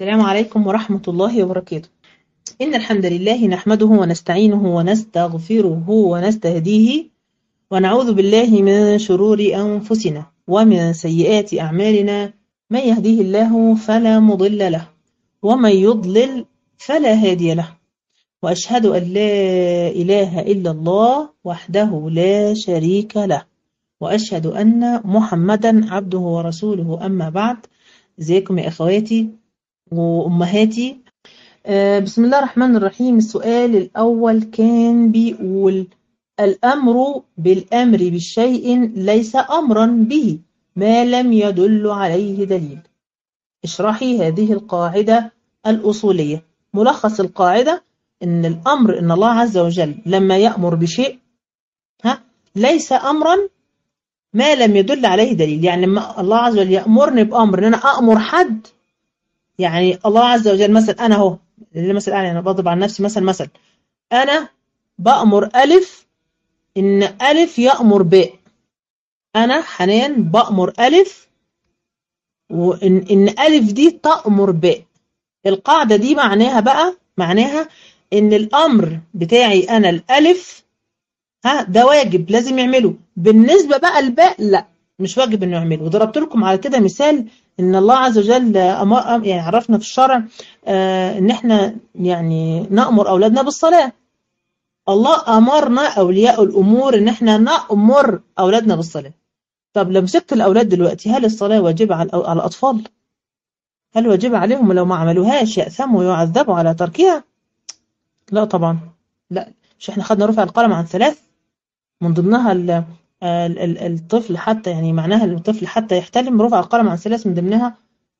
السلام عليكم ورحمة الله وبركاته. إن الحمد لله نحمده ونستعينه ونستغفره ونستهديه ونعوذ بالله من شرور أنفسنا ومن سيئات أعمالنا. من يهديه الله فلا مضل له ومن يضلل فلا هادي له، وأشهد أن لا إله إلا الله وحده لا شريك له، وأشهد أن محمدا عبده ورسوله. أما بعد، ازيكم يا أخواتي وأمهاتي؟ بسم الله الرحمن الرحيم. السؤال الأول كان بيقول: الأمر بالأمر بالشيء ليس أمرا به ما لم يدل عليه دليل. اشرحي هذه القاعدة الأصولية. ملخص القاعدة إن الأمر، إن الله عز وجل لما يأمر بشيء ليس أمرا ما لم يدل عليه دليل. يعني لما الله عز وجل يأمرني بأمر إن أنا أأمر حد، يعني الله عز وجل مثلا أنا هو اللي مثلا أنا بضرب عن نفسي مثلا أنا بأمر ألف إن ألف يأمر باء. أنا حنان بأمر ألف وإن ألف دي تأمر باء. القاعدة دي معناها إن الأمر بتاعي أنا الألف ده واجب لازم يعمله. بالنسبة بقى الباء لا، مش واجب إنه يعمله. وضربت لكم على كده مثال إن الله عز وجل يعني عرفنا في الشرع إن إحنا يعني نأمر أولادنا بالصلاة. الله أمرنا أولياء الأمور إن إحنا نأمر أولادنا بالصلاة. طب لو مسكت الأولاد دلوقتي، هل الصلاة واجبة على الأطفال؟ هل واجبة عليهم ولو ما عملوهاش يأثموا ويعذبوا على تركها؟ لا طبعا لا. مش إحنا خدنا رفع القلم عن 3 من ضمنها الطفل، حتى يعني معناها الطفل حتى يحتلم، رفع القلم عن 3 من ضمنها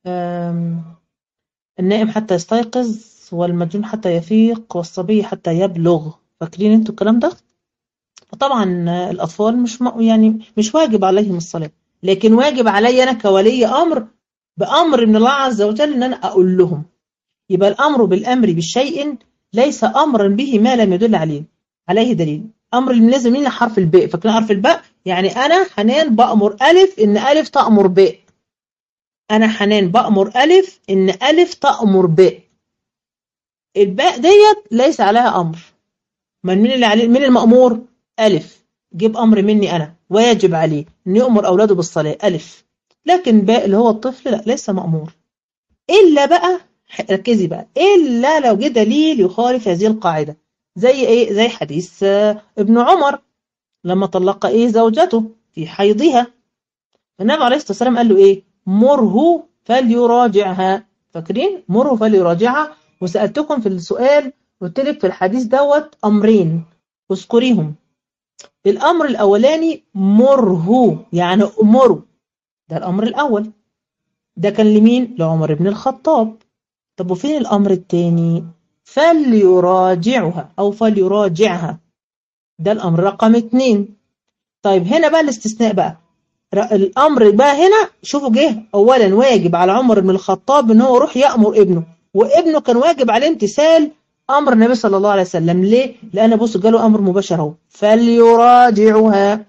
النائم حتى يستيقظ والمجنون حتى يفيق والصبي حتى يبلغ. فاكرين انتوا الكلام ده؟ طبعا الأطفال يعني مش واجب عليهم الصلاة، لكن واجب علي أنا كولي أمر بأمر من الله عز وجل إن أنا أقول لهم. يبقى الأمر بالأمر بالشيء ليس أمرا به ما لم يدل عليه دليل. أمر اللي لازم لنا حرف الباء. فاكرين حرف الباء؟ يعني أنا حنان بأمر ألف إن ألف تأمر باء. أنا حنان بأمر ألف إن ألف تأمر باء. الباء ديت ليس عليها أمر. مين اللي عليه؟ مين المأمور؟ ألف. جيب أمر مني أنا واجب عليه إن يأمر أولاده بالصلاة ألف. لكن باء اللي هو الطفل لا، ليس مأمور. إلا بقى، ركزي بقى، إلا لو جه دليل يخالف هذه القاعدة. زي إيه؟ زي حديث ابن عمر لما طلق زوجته في حيضها. النبي عليه الصلاة والسلام قال له إيه؟ مره فليراجعها. فاكرين؟ مره فليراجعها. وسألتكم في السؤال قلت لك في الحديث دوت أمرين اذكريهم. الأمر الأولاني مره، يعني أمره، ده الأمر الأول. ده كان لمين؟ لعمر بن الخطاب. طب وفين الأمر الثاني؟ فليراجعها أو فليراجعها، ده الأمر رقم 2. طيب هنا بقى الاستثناء بقى. الأمر بقى هنا شوفوا جه أولا واجب على عمر بن الخطاب إن هو يروح يأمر ابنه، وابنه كان واجب عليه امتثال أمر النبي صلى الله عليه وسلم. ليه؟ لأن بصوا جاله أمر مباشر اهو، فليراجعها.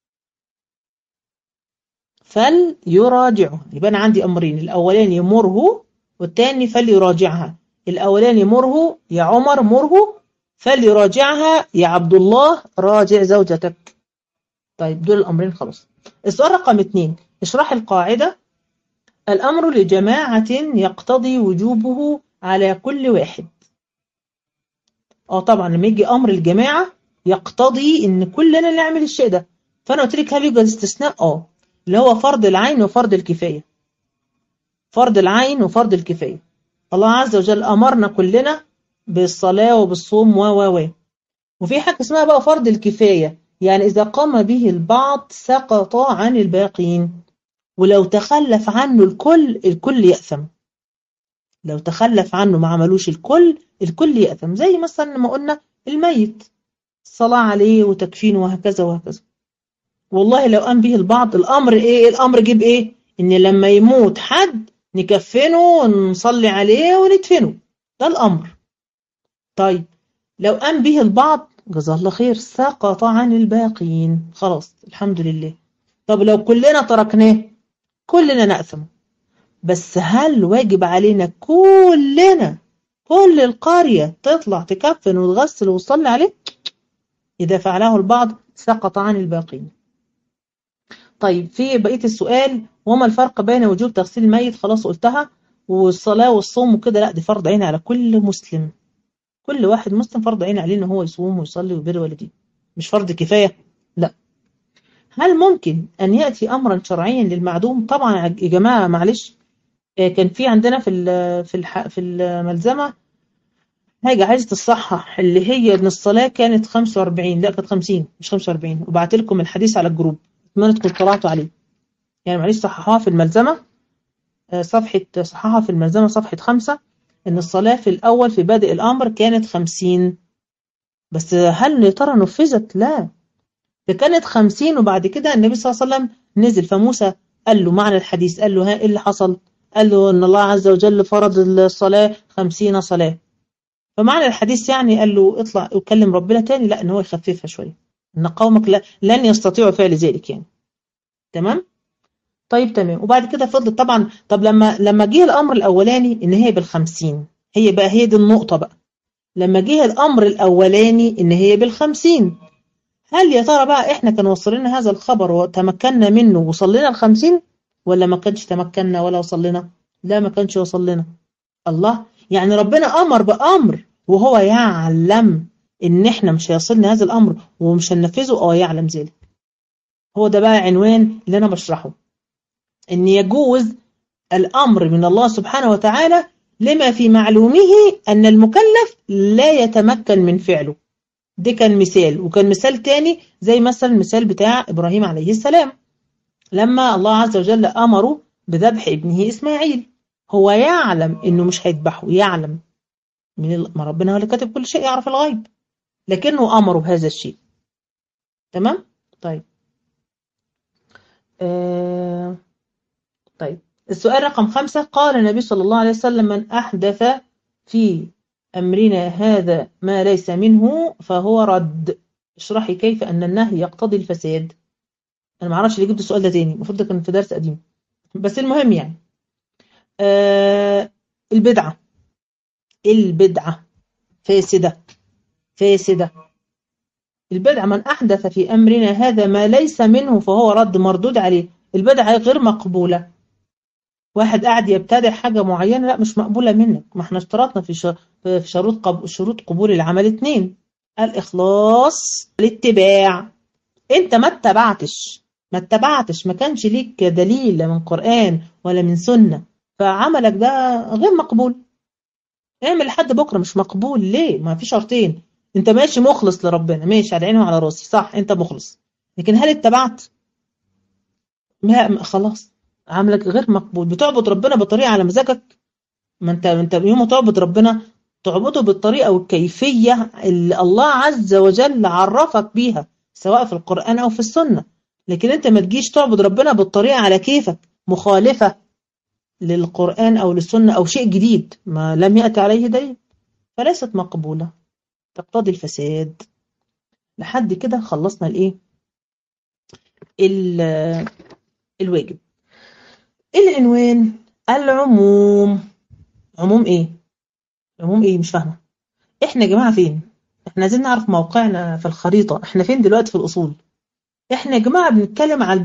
يبقى أنا عندي أمرين، الأولاني مره والثاني فليراجعها. الأولاني مره يا عمر مره، فليراجعها يا عبد الله راجع زوجتك. طيب دول الأمرين خلاص. السؤال رقم 2، اشرح القاعدة: الأمر لجماعة يقتضي وجوبه على كل واحد. طبعا لما يجي أمر الجماعة يقتضي إن كلنا نعمل الشيء ده. فأنا قلت لك هل يوجد استثناء؟ اللي هو فرض العين وفرض الكفاية. فرض العين وفرض الكفاية. الله عز وجل أمرنا كلنا بالصلاة وبالصوم وفي حاجة اسمها بقى فرض الكفاية، يعني إذا قام به البعض سقط عن الباقين، ولو تخلف عنه الكل يأثم. لو تخلف عنه ما عملوش الكل يأثم. زي مثلا ما قلنا الميت، الصلاة عليه وتكفينه وهكذا وهكذا. والله لو قام به البعض، الأمر إيه؟ الأمر جيب إيه؟ إن لما يموت حد نكفنه ونصلي عليه وندفنه، ده الأمر. طيب لو قام به البعض جزاه الله خير سقط عن الباقين، خلاص الحمد لله. طب لو كلنا تركناه كلنا نأثم. بس هل واجب علينا كلنا، كل القرية تطلع تكفن وتغسل وتصلي عليه؟ إذا فعله البعض سقط عن الباقين. طيب في بقية السؤال، وما الفرق بين وجوب تغسيل الميت؟ خلاص قلتها. والصلاة والصوم وكده، لا دي فرض عين على كل مسلم. كل واحد مسلم فرض عين عليه ان هو يصوم ويصلي ويبر والديه، مش فرض كفاية. لا. هل ممكن ان يأتي امرا شرعيا للمعدوم؟ طبعا يا جماعة معلش. كان في عندنا في الملزمة حاجة عايزة تصحح، اللي هي ان الصلاة كانت 45، لا كانت 50 مش 45، وبعت لكم الحديث على الجروب، اتمنى تكونوا طلعتوا عليه. يعني معلش صححوها في الملزمة، صححها في الملزمة صفحة 5، ان الصلاة في الاول في بادئ الامر كانت 50. بس هل يا ترى نفذت؟ لا، ده كانت 50 وبعد كده النبي صلى الله عليه وسلم نزل، فموسى قال له معنى الحديث، قال له ها ايه اللي حصل؟ قال له ان الله عز وجل فرض الصلاة 50 صلاة. فمعنى الحديث يعني قال له اطلع وكلم ربنا تاني، لا ان هو يخففها شوية، ان قومك لن يستطيعوا فعل ذلك يعني. تمام. طيب تمام. وبعد كده فضل طبعا. طب لما جه الامر الاولاني ان هي بالخمسين، هي دي النقطة بقى. لما جه الامر الاولاني ان هي بالخمسين، هل يا ترى بقى احنا كان وصل لنا هذا الخبر وتمكنا منه وصلنا الخمسين، ولا ما كانش تمكنا ولا وصلنا؟ لا ما كانش وصل لنا. الله، يعني ربنا امر بامر وهو يعلم ان احنا مش هيصلنا هذا الامر ومش هننفذه، او يعلم ذلك. هو ده بقى عنوان اللي انا بشرحه، ان يجوز الأمر من الله سبحانه وتعالى لما في معلومه أن المكلف لا يتمكن من فعله. ده كان مثال، وكان مثال تاني زي مثلا المثال بتاع إبراهيم عليه السلام، لما الله عز وجل أمره بذبح ابنه إسماعيل. هو يعلم إنه مش هيذبحه، يعلم ما ربنا هو اللي كاتب كل شيء، يعرف الغيب، لكنه أمره بهذا الشيء. تمام. طيب. آه... طيب السؤال رقم 5، قال النبي صلى الله عليه وسلم من أحدث في أمرنا هذا ما ليس منه فهو رد. اشرحي كيف أن النهي يقتضي الفساد. أنا ما اعرفش ليه جبت السؤال ده تاني، المفروض ده كان في درس قديم، بس المهم يعني. البدعة، البدعة فاسدة، فاسدة. البدعة من أحدث في أمرنا هذا ما ليس منه فهو رد، مردود عليه. البدعة غير مقبولة. واحد قاعد يبتدع حاجة معينة، لا مش مقبولة منك. ما احنا اشترطنا في شروط قبول العمل 2: الإخلاص، الاتباع. انت ما اتبعتش، ما كانش ليك دليل لا من قرآن ولا من سنة، فعملك ده غير مقبول. اعمل لحد بكرة مش مقبول. ليه؟ ما في شرطين. انت ماشي مخلص لربنا، ماشي على عيني وعلى راسي، صح انت مخلص، لكن هل اتبعت؟ لا خلاص، عملك غير مقبول. بتعبد ربنا بطريقة على مزاجك. ما انت يوم ما تعبد ربنا تعبده بالطريقة والكيفية اللي الله عز وجل عرفك بيها، سواء في القرآن أو في السنة. لكن انت ما تجيش تعبد ربنا بالطريقة على كيفك، مخالفة للقرآن أو للسنة أو شيء جديد ما لم يأتي عليه دليل، فليست مقبولة، تقتضي الفساد. لحد كده خلصنا الايه، الواجب. العنوان العموم. عموم ايه؟ عموم ايه؟ مش فاهمة. احنا يا جماعة فين؟ احنا عايزين نعرف موقعنا في الخريطة، احنا فين دلوقتي في الأصول؟ احنا يا جماعة بنتكلم عن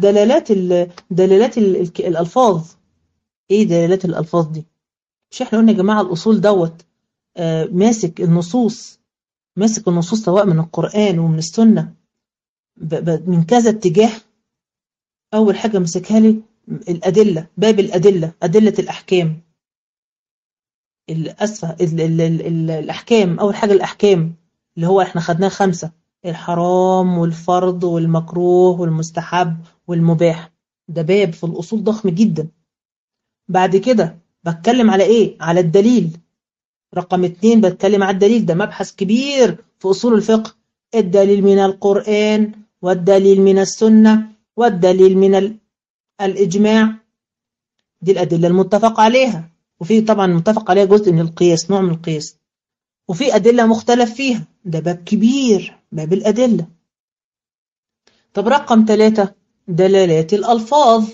الألفاظ. ايه دلالات الألفاظ دي؟ مش احنا قلنا يا جماعة الأصول دوت ماسك النصوص، ماسك النصوص سواء من القرآن ومن السنة من كذا اتجاه. أول حاجة مسكها لي الأدلة، باب الأدلة، أدلة الأحكام. الأسفة الأحكام. أول حاجة الأحكام اللي هو احنا خدناه 5: الحرام والفرض والمكروه والمستحب والمباح. ده باب في الأصول ضخم جدا. بعد كده بتكلم على ايه؟ على الدليل. رقم 2 بتكلم على الدليل، ده مبحث كبير في أصول الفقه. الدليل من القرآن، والدليل من السنة، والدليل من الإجماع. دي الأدلة المتفق عليها، وفي طبعا متفق عليها جزء من القياس، نوع من القياس، وفي أدلة مختلف فيها. ده باب كبير، باب الأدلة. طب رقم 3 دلالات الألفاظ.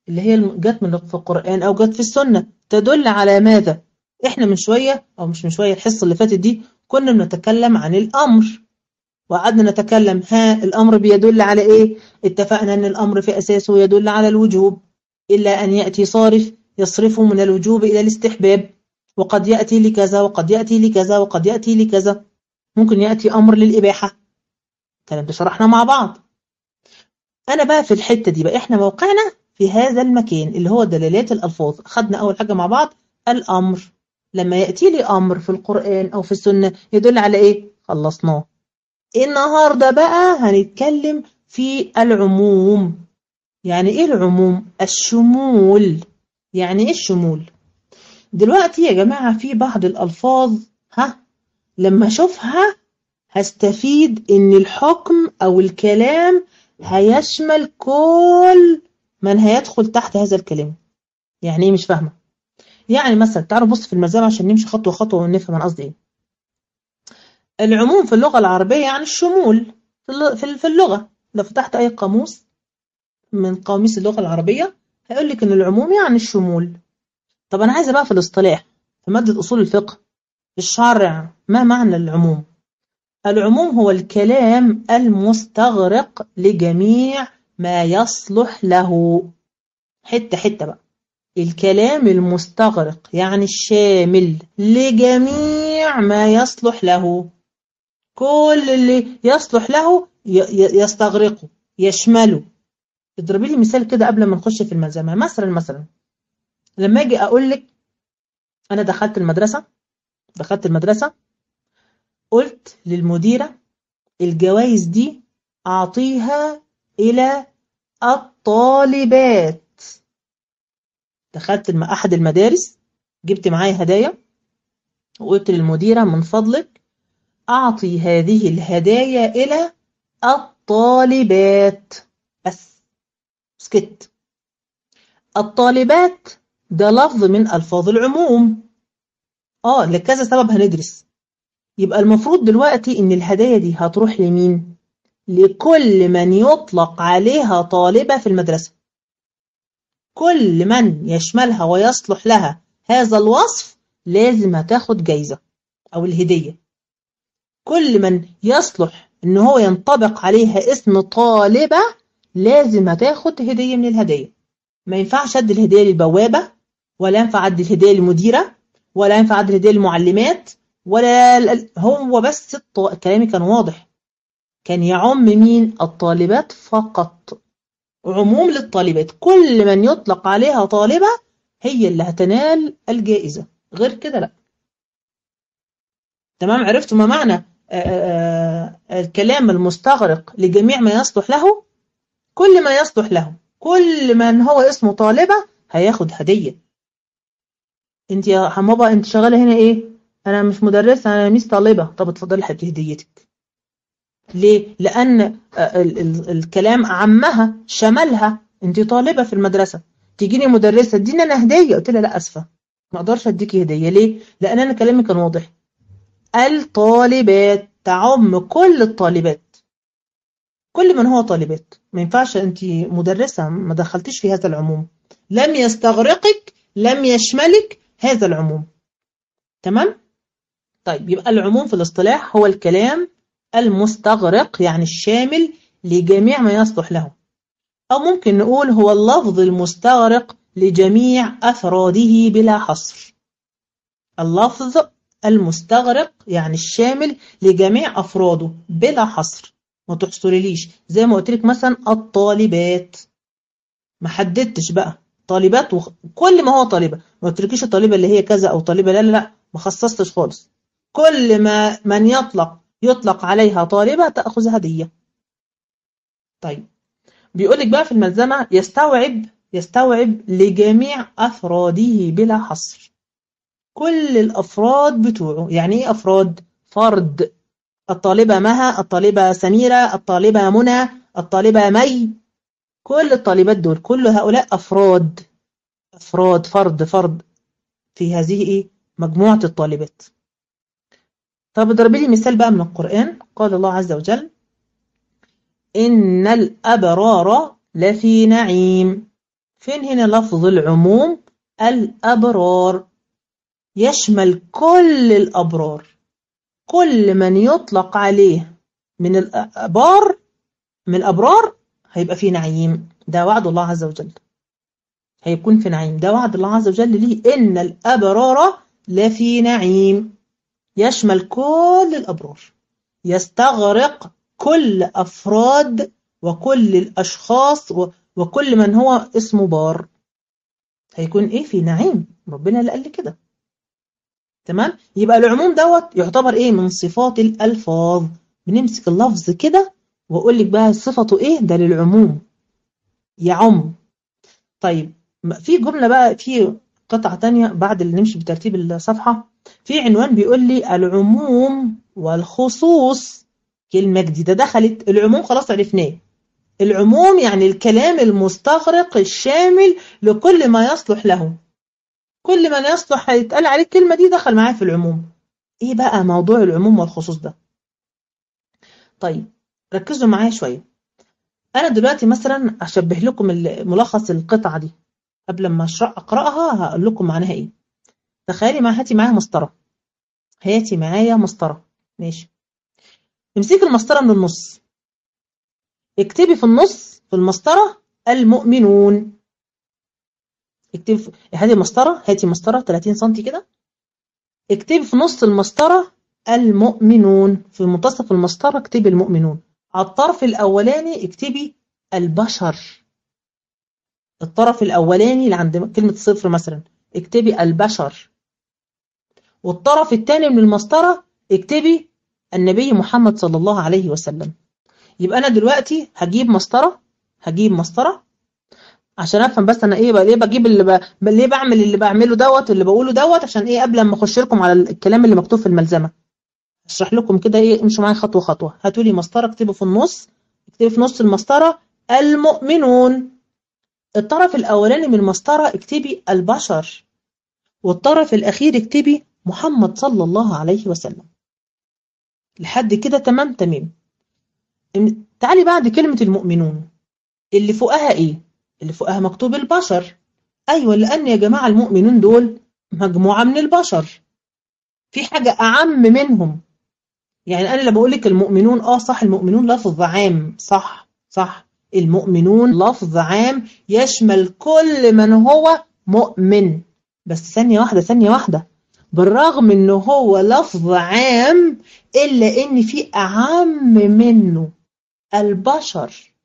اللي هي جت من في القرآن أو جت في السنة تدل على ماذا؟ إحنا من شوية أو مش من شوية الحصة اللي فاتت دي كنا بنتكلم عن الأمر، وقعدنا نتكلم الأمر بيدل على إيه؟ اتفقنا أن الأمر في أساسه يدل على الوجوب، إلا أن يأتي صارف يصرفه من الوجوب إلى الاستحباب، وقد يأتي لكذا وقد يأتي لكذا وقد يأتي لكذا، ممكن يأتي أمر للإباحة. كلام ده شرحنا مع بعض. أنا بقى في الحتة دي بقى إحنا موقعنا في هذا المكان اللي هو دلالات الألفاظ. أخذنا أول حاجة مع بعض الأمر، لما يأتي لي أمر في القرآن أو في السنة يدل على إيه؟ خلصناه. النهاردة بقى هنتكلم في العموم. يعني إيه العموم؟ الشمول. يعني إيه الشمول؟ دلوقتي يا جماعة في بعض الألفاظ لما أشوفها هستفيد إن الحكم أو الكلام هيشمل كل من هيدخل تحت هذا الكلام. يعني إيه؟ مش فاهمة. يعني مثلا تعالوا نبص في المزامع عشان نمشي خطوة خطوة ونفهم أنا قصدي إيه. العموم في اللغة العربية يعني الشمول. في اللغة لو فتحت أي قاموس من قواميس اللغة العربية هيقول لك إن العموم يعني الشمول. طب أنا عايزة بقى في الاصطلاح في مادة أصول الفقه الشرع ما معنى العموم؟ العموم هو الكلام المستغرق لجميع ما يصلح له. حتة حتة بقى. الكلام المستغرق يعني الشامل لجميع ما يصلح له. كل اللي يصلح له يستغرقه يشمله. اضربي لي مثال كده قبل ما نخش في الملزمة. مثلا لما اجي اقول لك انا دخلت المدرسة قلت للمديرة الجوائز دي اعطيها الى الطالبات. دخلت احد المدارس جبت معايا هدايا وقلت للمديرة من فضلك اعطي هذه الهدايا الى الطالبات. بس سكت. الطالبات ده لفظ من ألفاظ العموم لكذا سبب هندرس. يبقى المفروض دلوقتي إن الهدايا دي هتروح لمين؟ لكل من يطلق عليها طالبة في المدرسة. كل من يشملها ويصلح لها هذا الوصف لازم هتاخد جايزة أو الهدية. كل من يصلح إن هو ينطبق عليها اسم طالبة لازم هتاخد هدية من الهدايا. ما ينفعش أدي الهدية للبوابة، ولا ينفع أدي الهدية للمديرة، ولا ينفع أدي الهدية للمعلمات، ولا هو بس كلامي كان واضح. كان يعم مين؟ الطالبات فقط. عموم للطالبات، كل من يطلق عليها طالبة هي اللي هتنال الجائزة، غير كده لا. تمام؟ عرفتوا ما معنى الكلام المستغرق لجميع ما يصلح له؟ كل ما يصلح له، كل من هو اسمه طالبة هياخد هدية. انت يا حمابة انت شغالة هنا ايه؟ انا مش مدرسة، انا ميس طالبة. طب اتفضلي حبيبتي هديتك. ليه؟ لان الكلام عمها شملها. انت طالبة في المدرسة، تجيني مدرسة اديني انا هدية، قلت لها لا اسفة ما اقدرش اديكي هدية. ليه؟ لان انا كلامي كان واضح. الطالبات تعم كل الطالبات، كل من هو طالبات. ما ينفعش انت مدرسة ما دخلتيش في هذا العموم، لم يستغرقك، لم يشملك هذا العموم. تمام؟ طيب يبقى العموم في الاصطلاح هو الكلام المستغرق يعني الشامل لجميع ما يصلح له، أو ممكن نقول هو اللفظ المستغرق لجميع أفراده بلا حصر. اللفظ المستغرق يعني الشامل لجميع أفراده بلا حصر. ما تحصرليش زي ما قلت لك مثلا الطالبات، ما حددتش بقى طالبات كل ما هو طالبة. ما قلتلكيش الطالبة اللي هي كذا أو طالبة لا ما خصصتش خالص. كل ما من يطلق عليها طالبة تأخذ هدية. طيب بيقولك بقى في الملزمة يستوعب لجميع أفراده بلا حصر. كل الأفراد بتوعه. يعني إيه أفراد؟ فرد. الطالبة مها، الطالبة سميرة، الطالبة منى، الطالبة مي. كل الطالبات دول كل هؤلاء أفراد. فرد في هذه إيه؟ مجموعة الطالبات. طب اضربي لي مثال بقى من القرآن. قال الله عز وجل إن الأبرار لفي نعيم فين هنا لفظ العموم؟ الأبرار، يشمل كل الأبرار، كل من يطلق عليه من الأبرار، من الأبرار هيبقى في نعيم. ده وعد الله عز وجل، هيكون في نعيم. ده وعد الله عز وجل ليه، إن الأبرار لفي نعيم، يشمل كل الأبرار، يستغرق كل أفراد وكل الأشخاص وكل من هو اسمه بار. هيكون إيه؟ في نعيم. ربنا اللي قال لي كده. تمام. يبقى العموم دوت يعتبر إيه؟ من صفات الألفاظ. بنمسك اللفظ كده وأقول لك بقى صفته إيه؟ ده للعموم، يعم. طيب في جملة بقى، في قطعة تانية بعد اللي نمشي بترتيب الصفحة، في عنوان بيقول لي العموم والخصوص. كلمة جديدة دخلت. العموم خلاص عرفناه، العموم يعني الكلام المستغرق الشامل لكل ما يصلح له، كل ما يصلح هيتقال عليه الكلمة دي دخل معاه في العموم. ايه بقى موضوع العموم والخصوص ده؟ طيب ركزوا معايا شوية. انا دلوقتي مثلا اشبه لكم ملخص القطعة دي قبل ما اقراها، هقول لكم معناها ايه. تخيلي هاتي معايا مسطرة، هاتي معايا مسطرة. ماشي. امسكي المسطرة من النص، اكتبي في النص في المسطرة المؤمنون. اكتبي هاتي مسطرة، هاتي مسطرة 30 سم كده، اكتبي في نص المسطرة المؤمنون، في منتصف المسطرة اكتبي المؤمنون، على الطرف الأولاني اكتبي البشر، الطرف الأولاني اللي عند كلمة صفر مثلا اكتبي البشر، والطرف الثاني من المسطرة اكتبي النبي محمد صلى الله عليه وسلم. يبقى أنا دلوقتي هجيب مسطرة عشان افهم بس انا ايه بقى، ليه بجيب ليه بعمل اللي بعمله دوت اللي بقوله دوت، عشان ايه؟ قبل ما اخش لكم على الكلام اللي مكتوب في الملزمه اشرح لكم كده ايه. امشوا معايا خطوه خطوه. هاتوا لي مسطره، اكتبوا في النص، اكتبي في نص المسطره المؤمنون، الطرف الاولاني من المسطره اكتبي البشر، والطرف الاخير اكتبي محمد صلى الله عليه وسلم. لحد كده تمام؟ تمام. تعالي بعد كلمه المؤمنون اللي فوقها ايه؟ اللي فوقها مكتوب البشر. ايوه، لان يا جماعه المؤمنون دول مجموعه من البشر، في حاجه اعم منهم. يعني انا لما بقول لك المؤمنون، صح، المؤمنون لفظ عام، صح صح، المؤمنون لفظ عام يشمل كل من هو مؤمن. بس ثانيه واحده، ثانيه واحده، بالرغم انه هو لفظ عام الا ان في اعم منه، البشر.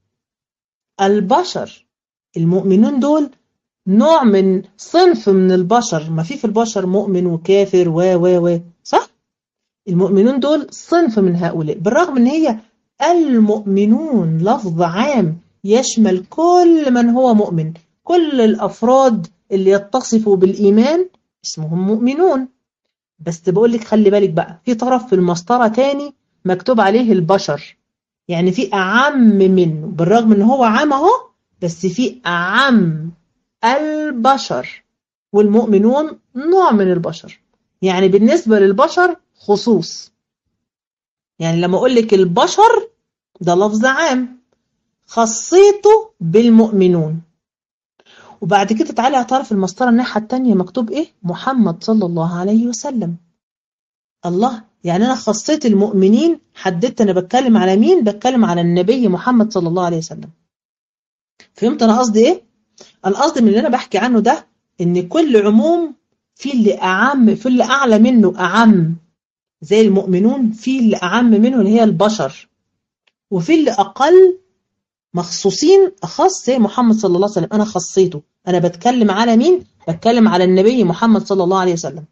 البشر المؤمنون دول نوع من صنف من البشر، ما في البشر مؤمن وكافر و صح؟ المؤمنون دول صنف من هؤلاء، بالرغم ان هي المؤمنون لفظ عام يشمل كل من هو مؤمن، كل الافراد اللي يتصفوا بالايمان اسمهم مؤمنون. بس بقول لك خلي بالك بقى، في طرف في المسطره تاني مكتوب عليه البشر، يعني في اعم منه، بالرغم ان هو عام اهو بس في اعم البشر، والمؤمنون نوع من البشر، يعني بالنسبة للبشر خصوص. يعني لما أقول لك البشر ده لفظ عام خصيته بالمؤمنون. وبعد كده تعالي على طرف المسطرة الناحية التانية مكتوب إيه؟ محمد صلى الله عليه وسلم. الله، يعني أنا خصيت المؤمنين، حددت أنا بتكلم على مين؟ بتكلم على النبي محمد صلى الله عليه وسلم. فهمت أنا قصدي إيه؟ القصد من اللي أنا بحكي عنه ده إن كل عموم في اللي أعم، في اللي أعلى منه أعم زي المؤمنون، في اللي أعم منه اللي هي البشر، وفي اللي أقل مخصوصين أخص زي محمد صلى الله عليه وسلم. أنا خصيته، أنا بتكلم على مين؟ بتكلم على النبي محمد صلى الله عليه وسلم.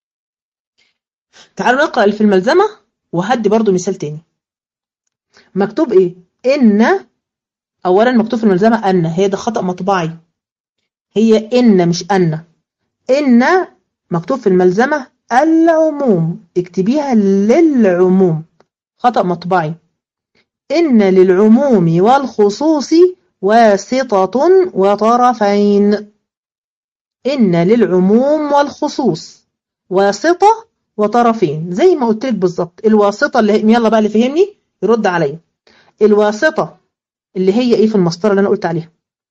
تعالوا نقرأ اللي في الملزمة وهدي برضو مثال تاني. مكتوب إيه؟ إن، أولا مكتوب في الملزمة أن، هي ده خطأ مطبعي، هي إن مش أن. إن مكتوب في الملزمة العموم، اكتبيها للعموم، خطأ مطبعي. إن للعموم والخصوص واسطة وطرفين. إن للعموم والخصوص واسطة وطرفين، زي ما قلت لك بالظبط. الواسطة اللي يلا بقى اللي فهمني يرد عليا. الواسطة اللي هي إيه في المسطرة اللي أنا قلت عليها؟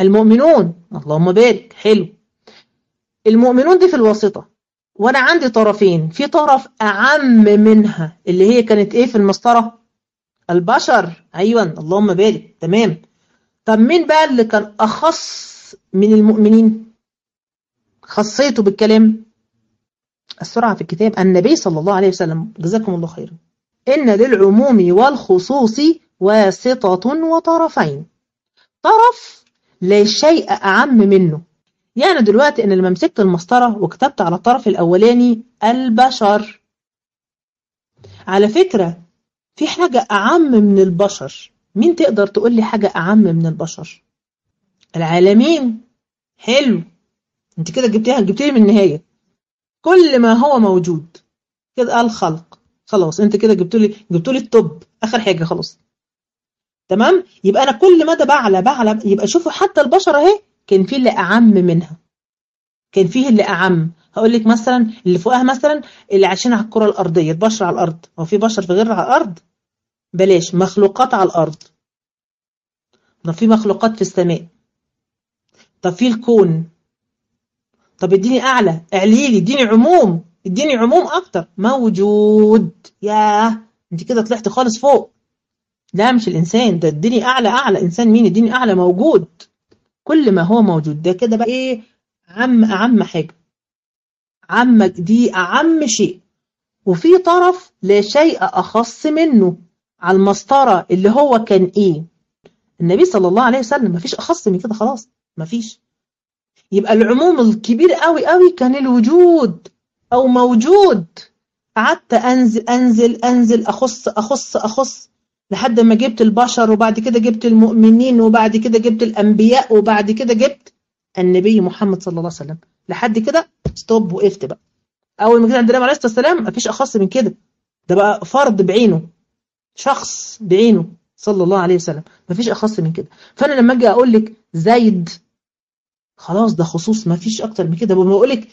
المؤمنون، اللهم بارك، حلو. المؤمنون دي في الواسطة، وانا عندي طرفين، في طرف اعم منها اللي هي كانت ايه في المسطرة؟ البشر، ايوه اللهم بارك، تمام. طب مين بقى اللي كان اخص من المؤمنين، خصيته بالكلام؟ السرعة في الكتاب النبي صلى الله عليه وسلم، جزاكم الله خيرا. إن للعموم والخصوص واسطة وطرفين، طرف لا شيء أعم منه. يعني دلوقتي إن لما مسكت المسطرة وكتبت على الطرف الأولاني البشر، على فكرة في حاجة أعم من البشر، مين تقدر تقول لي حاجة أعم من البشر؟ العالمين، حلو. انت كده جبتيها من النهاية، كل ما هو موجود كده الخلق، خلاص انت كده جبتولي التوب، اخر حاجة خلاص. تمام، يبقى انا كل مدى بعلى يبقى شوفوا حتى البشر اهي كان فيه اللي اعم منها، كان فيه اللي اعم. هقول لك مثلا اللي فوقها، مثلا اللي عايشين على الكرة الارضية، البشر على الارض، هو في بشر في غير على الارض؟ بلاش مخلوقات على الارض. طب في مخلوقات في السماء، طب في الكون. طب اديني اعلى، اعليلي، اديني عموم اكتر. موجود، ياه انت كده طلعت خالص فوق. لا مش الإنسان ده، اديني أعلى إنسان مين؟ اديني أعلى موجود، كل ما هو موجود ده كده بقى إيه؟ أعم حاجة، دي أعم شيء. وفي طرف لا شيء أخص منه، على المسطرة اللي هو كان إيه؟ النبي صلى الله عليه وسلم، مفيش أخص من كده خلاص، مفيش. يبقى العموم الكبير قوي قوي كان الوجود أو موجود. قعدت أنزل أخص لحد ما جبت البشر، وبعد كده جبت المؤمنين، وبعد كده جبت الأنبياء، وبعد كده جبت النبي محمد صلى الله عليه وسلم. لحد كده ستوب، وقفت بقى. أول ما جيت عند النبي عليه الصلاة والسلام مفيش أخص من كده، ده بقى فرد بعينه، شخص بعينه صلى الله عليه وسلم، مفيش أخص من كده. فأنا لما أجي أقول لك زيد، خلاص ده خصوص، مفيش أكتر من كده. لما أقول لك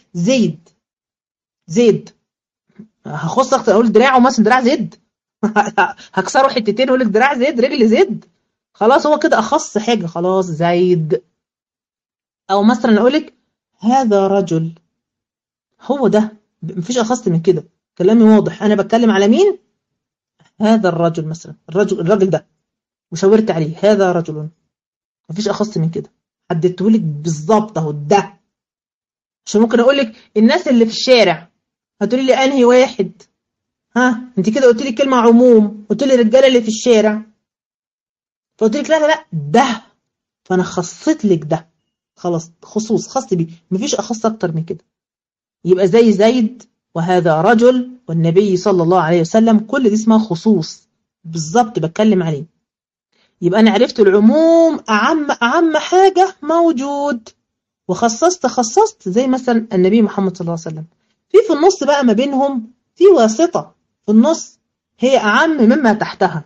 زيد هخص أكتر، أقول دراعه مثلا، دراع زيد هكسره حتتين واقول لك دراع زيد، رجل زيد، خلاص هو كده اخص حاجه، خلاص زيد. او مثلا اقول لك هذا رجل، هو ده، مفيش اخص من كده، كلامي واضح، انا بتكلم على مين؟ هذا الرجل مثلا، الراجل ده، وشاورت عليه هذا رجل، مفيش اخص من كده، حددته لك بالظبط اهو ده. عشان ممكن اقول لك الناس اللي في الشارع، هتقولي لي انهي واحد؟ ها انت كده قلت لي كلمه عموم، قلت لي الرجاله اللي في الشارع، فقلت لك لا ده، فانا خصيت لك ده، خلاص خصوص خاص بيه، مفيش اخص اكتر من كده. يبقى زي زيد، وهذا رجل، والنبي صلى الله عليه وسلم، كل دي اسمها خصوص، بالظبط بتكلم عليه. يبقى انا عرفت العموم اعم حاجه موجود، خصصت زي مثلا النبي محمد صلى الله عليه وسلم. في النص بقى ما بينهم في واسطه في النص، هي اعم مما تحتها،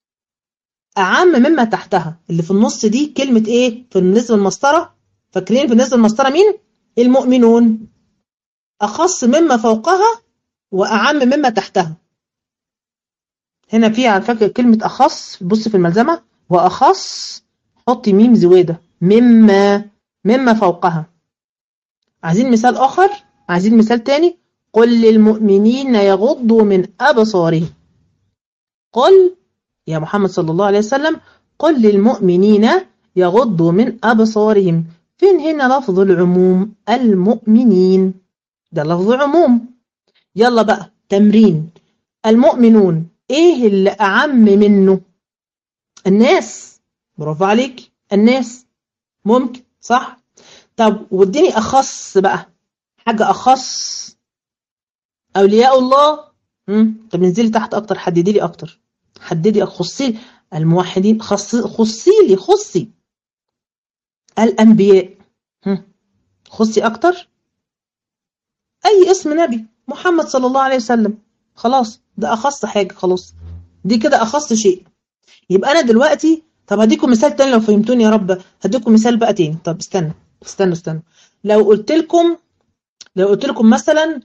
اللي في النص دي كلمة ايه في بالنسبة للمسطرة؟ فاكرين بالنسبة للمسطرة مين؟ المؤمنون، أخص مما فوقها وأعم مما تحتها. هنا في على فكرة كلمة أخص، بص في الملزمة، وأخص حطي ميم زويدة، مما فوقها. عايزين مثال آخر، عايزين مثال تاني. قل للمؤمنين يغضوا من أبصارهم، قل يا محمد صلى الله عليه وسلم، قل للمؤمنين يغضوا من أبصارهم. فين هنا لفظ العموم؟ المؤمنين ده لفظ عموم. يلا بقى تمرين، المؤمنون ايه اللي أعم منه؟ الناس، برافو عليك، الناس، ممكن صح. طب واديني أخص بقى، حاجة أخص، أولياء الله. طب انزلي تحت أكتر، حددي لي أكتر، خصي الموحدين، خصي الأنبياء، خصي أكتر، أي اسم نبي محمد صلى الله عليه وسلم، خلاص ده أخص حاجة، خلاص دي كده أخص شيء. يبقى أنا دلوقتي، طب هديكم مثال تاني لو فهمتوني يا رب، هديكم مثال بقى تاني. طب استنوا، لو قلت لكم مثلا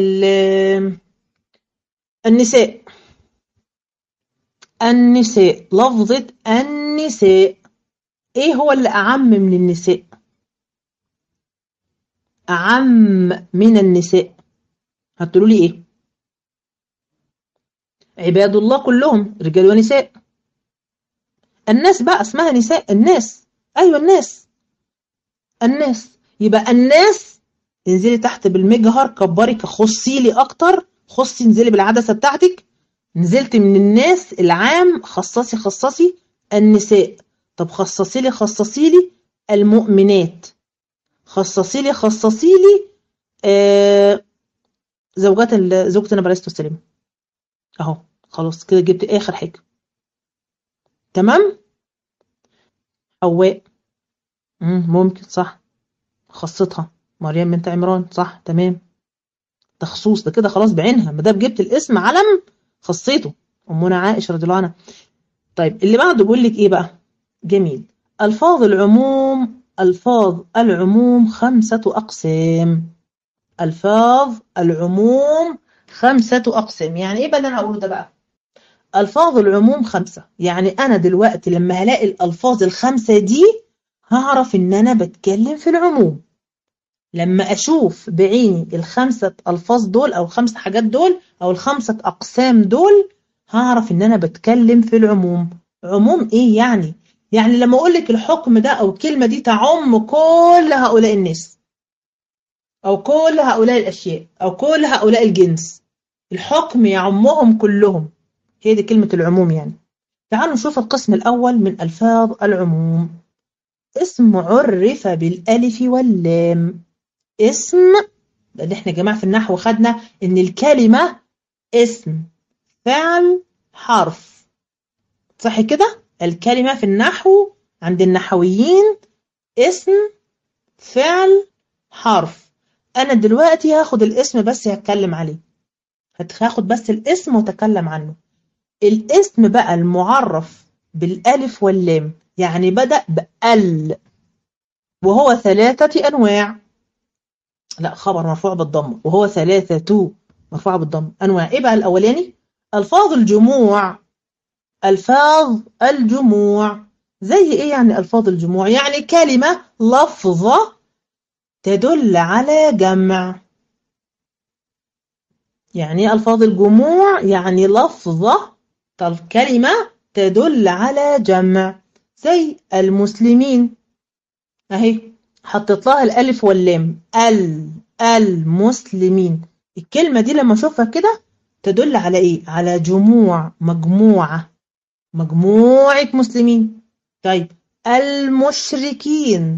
النساء، لفظة النساء، ايه هو اللي اعم من النساء؟ اعم من النساء، هتقولوا لي ايه؟ عباد الله كلهم رجال ونساء. الناس بقى اسمها نساء، الناس. ايوه الناس، الناس. يبقى الناس، انزلي تحت بالمجهر، كبري، خصي لي اكتر، خصي، انزلي بالعدسه بتاعتك. نزلت من الناس العام، خصصي النساء. طب خصصي لي المؤمنات، خصصي لي آه زوجة النبي عليه الصلاة والسلام. اهو خلاص كده جبت اخر حاجة. تمام. حواء، ممكن صح، خاصتها مريم بنت عمران، صح تمام. ده خصوص، ده كده خلاص بعينها، ما دام جبت الاسم علم خصيته. امنا عائشة رضي الله عنها. طيب اللي بعده بيقول لك ايه بقى؟ جميل. الفاظ العموم 5 أقسام. الفاظ العموم 5 أقسام. يعني ايه بقى اللي انا هقوله ده بقى؟ الفاظ العموم 5، يعني انا دلوقتي لما هلاقي الالفاظ ال5 دي هعرف ان انا بتكلم في العموم. لما اشوف بعيني ال5 ألفاظ دول او ال5 حاجات دول او ال5 أقسام دول هعرف ان انا بتكلم في العموم. عموم ايه يعني؟ يعني لما اقول لك الحكم ده او الكلمة دي تعم كل هؤلاء الناس، او كل هؤلاء الاشياء، او كل هؤلاء الجنس، الحكم يعمهم كلهم. هي دي كلمة العموم يعني. تعالوا نشوف القسم الأول من ألفاظ العموم. اسم عرف بالألف واللام. اسم، لأن احنا يا جماعة في النحو خدنا إن الكلمة اسم، فعل، حرف، صح كده؟ الكلمة في النحو عند النحويين اسم، فعل، حرف. أنا دلوقتي هاخد الاسم بس هتكلم عليه، هاخد بس الاسم وتكلم عنه. الاسم بقى المعرف بالألف واللام يعني بدأ بأل، وهو 3 أنواع. لا، خبر مرفوع بالضم، وهو 3 مرفوع بالضم. أنواع إيه بقى الأولاني؟ ألفاظ الجموع. ألفاظ الجموع زي إيه يعني؟ ألفاظ الجموع يعني كلمة لفظة تدل على جمع. يعني ألفاظ الجموع يعني لفظة، كلمة تدل على جمع. زي المسلمين اهي، حطيت لها الالف واللام، المسلمين. الكلمة دي لما اشوفها كده تدل على ايه؟ على جموع، مجموعة، مجموعة مسلمين. طيب المشركين،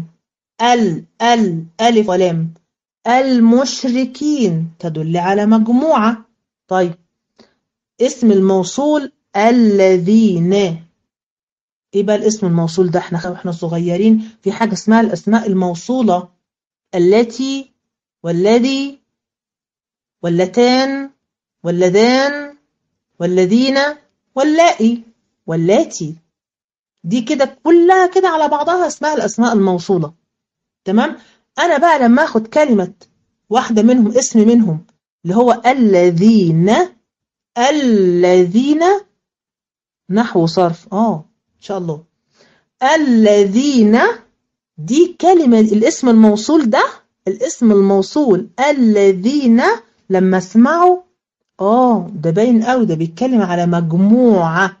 الف ولام، المشركين تدل على مجموعة. طيب اسم الموصول الذين. ايه بقى الاسم الموصول ده؟ احنا صغيرين في حاجة اسمها الاسماء الموصولة، التي، والذي، واللتان، واللذان، والذين، واللائي، واللاتي. دي كده كلها كده على بعضها اسمها الاسماء الموصولة. تمام. انا بقى لما اخد كلمة واحدة منهم، اسم منهم اللي هو الذين، الذين، نحو صرف ان شاء الله. الذين، دي كلمة الاسم الموصول ده، الاسم الموصول الذين، لما اسمعه ده باين قوي، ده بيتكلم على مجموعة.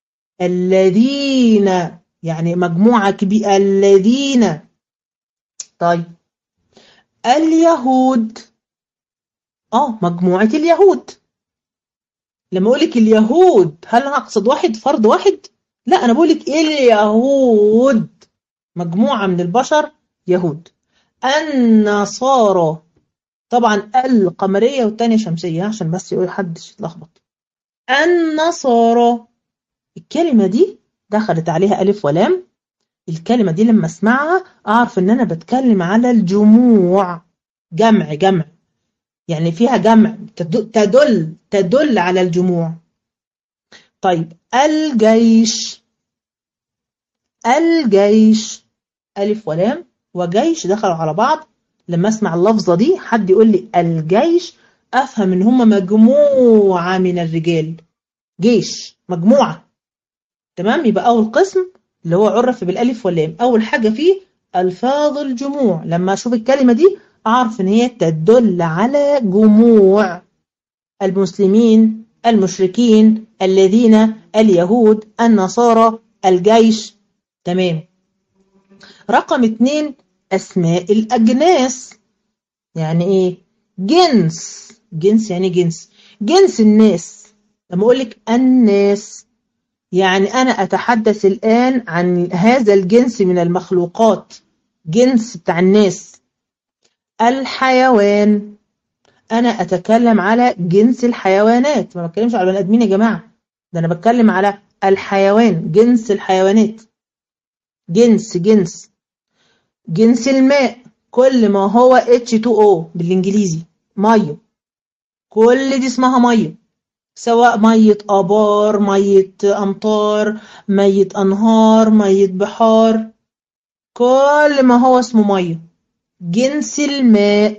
الذين يعني مجموعة كبيرة، الذين. طيب اليهود، مجموعة اليهود. لما اقول لك اليهود هل انا اقصد واحد، فرد واحد؟ لا، انا بقول لك اليهود مجموعة من البشر، يهود. النصارى، طبعا القمرية والتانية شمسية عشان بس يقول حدش يتلخبط. النصارى، الكلمة دي دخلت عليها ألف ولام. الكلمة دي لما اسمعها أعرف إن أنا بتكلم على الجموع، جمع يعني فيها جمع، تدل على الجموع. طيب الجيش، ألف ولام وجيش دخلوا على بعض. لما اسمع اللفظة دي حد يقول لي الجيش، أفهم إن هم مجموعة من الرجال، جيش مجموعة. تمام. يبقى أول قسم اللي هو عرف بالالف واللام. اول حاجة فيه الفاظ الجموع، لما اشوف الكلمة دي اعرف ان هي تدل على جموع: المسلمين، المشركين، الذين، اليهود، النصارى، الجيش. تمام. رقم 2 أسماء الأجناس. يعني إيه؟ جنس. جنس يعني جنس. جنس الناس. لما أقول لك الناس، يعني أنا أتحدث الآن عن هذا الجنس من المخلوقات، جنس بتاع الناس. الحيوان، أنا أتكلم على جنس الحيوانات، ما بتكلمش على بني آدمين يا جماعة، ده أنا بتكلم على الحيوان، جنس الحيوانات. جنس جنس. جنس الماء، كل ما هو H2O بالإنجليزي، مية، كل دي اسمها مية، سواء مية آبار، مية أمطار، مية أنهار، مية بحار، كل ما هو اسمه مية. جنس الماء.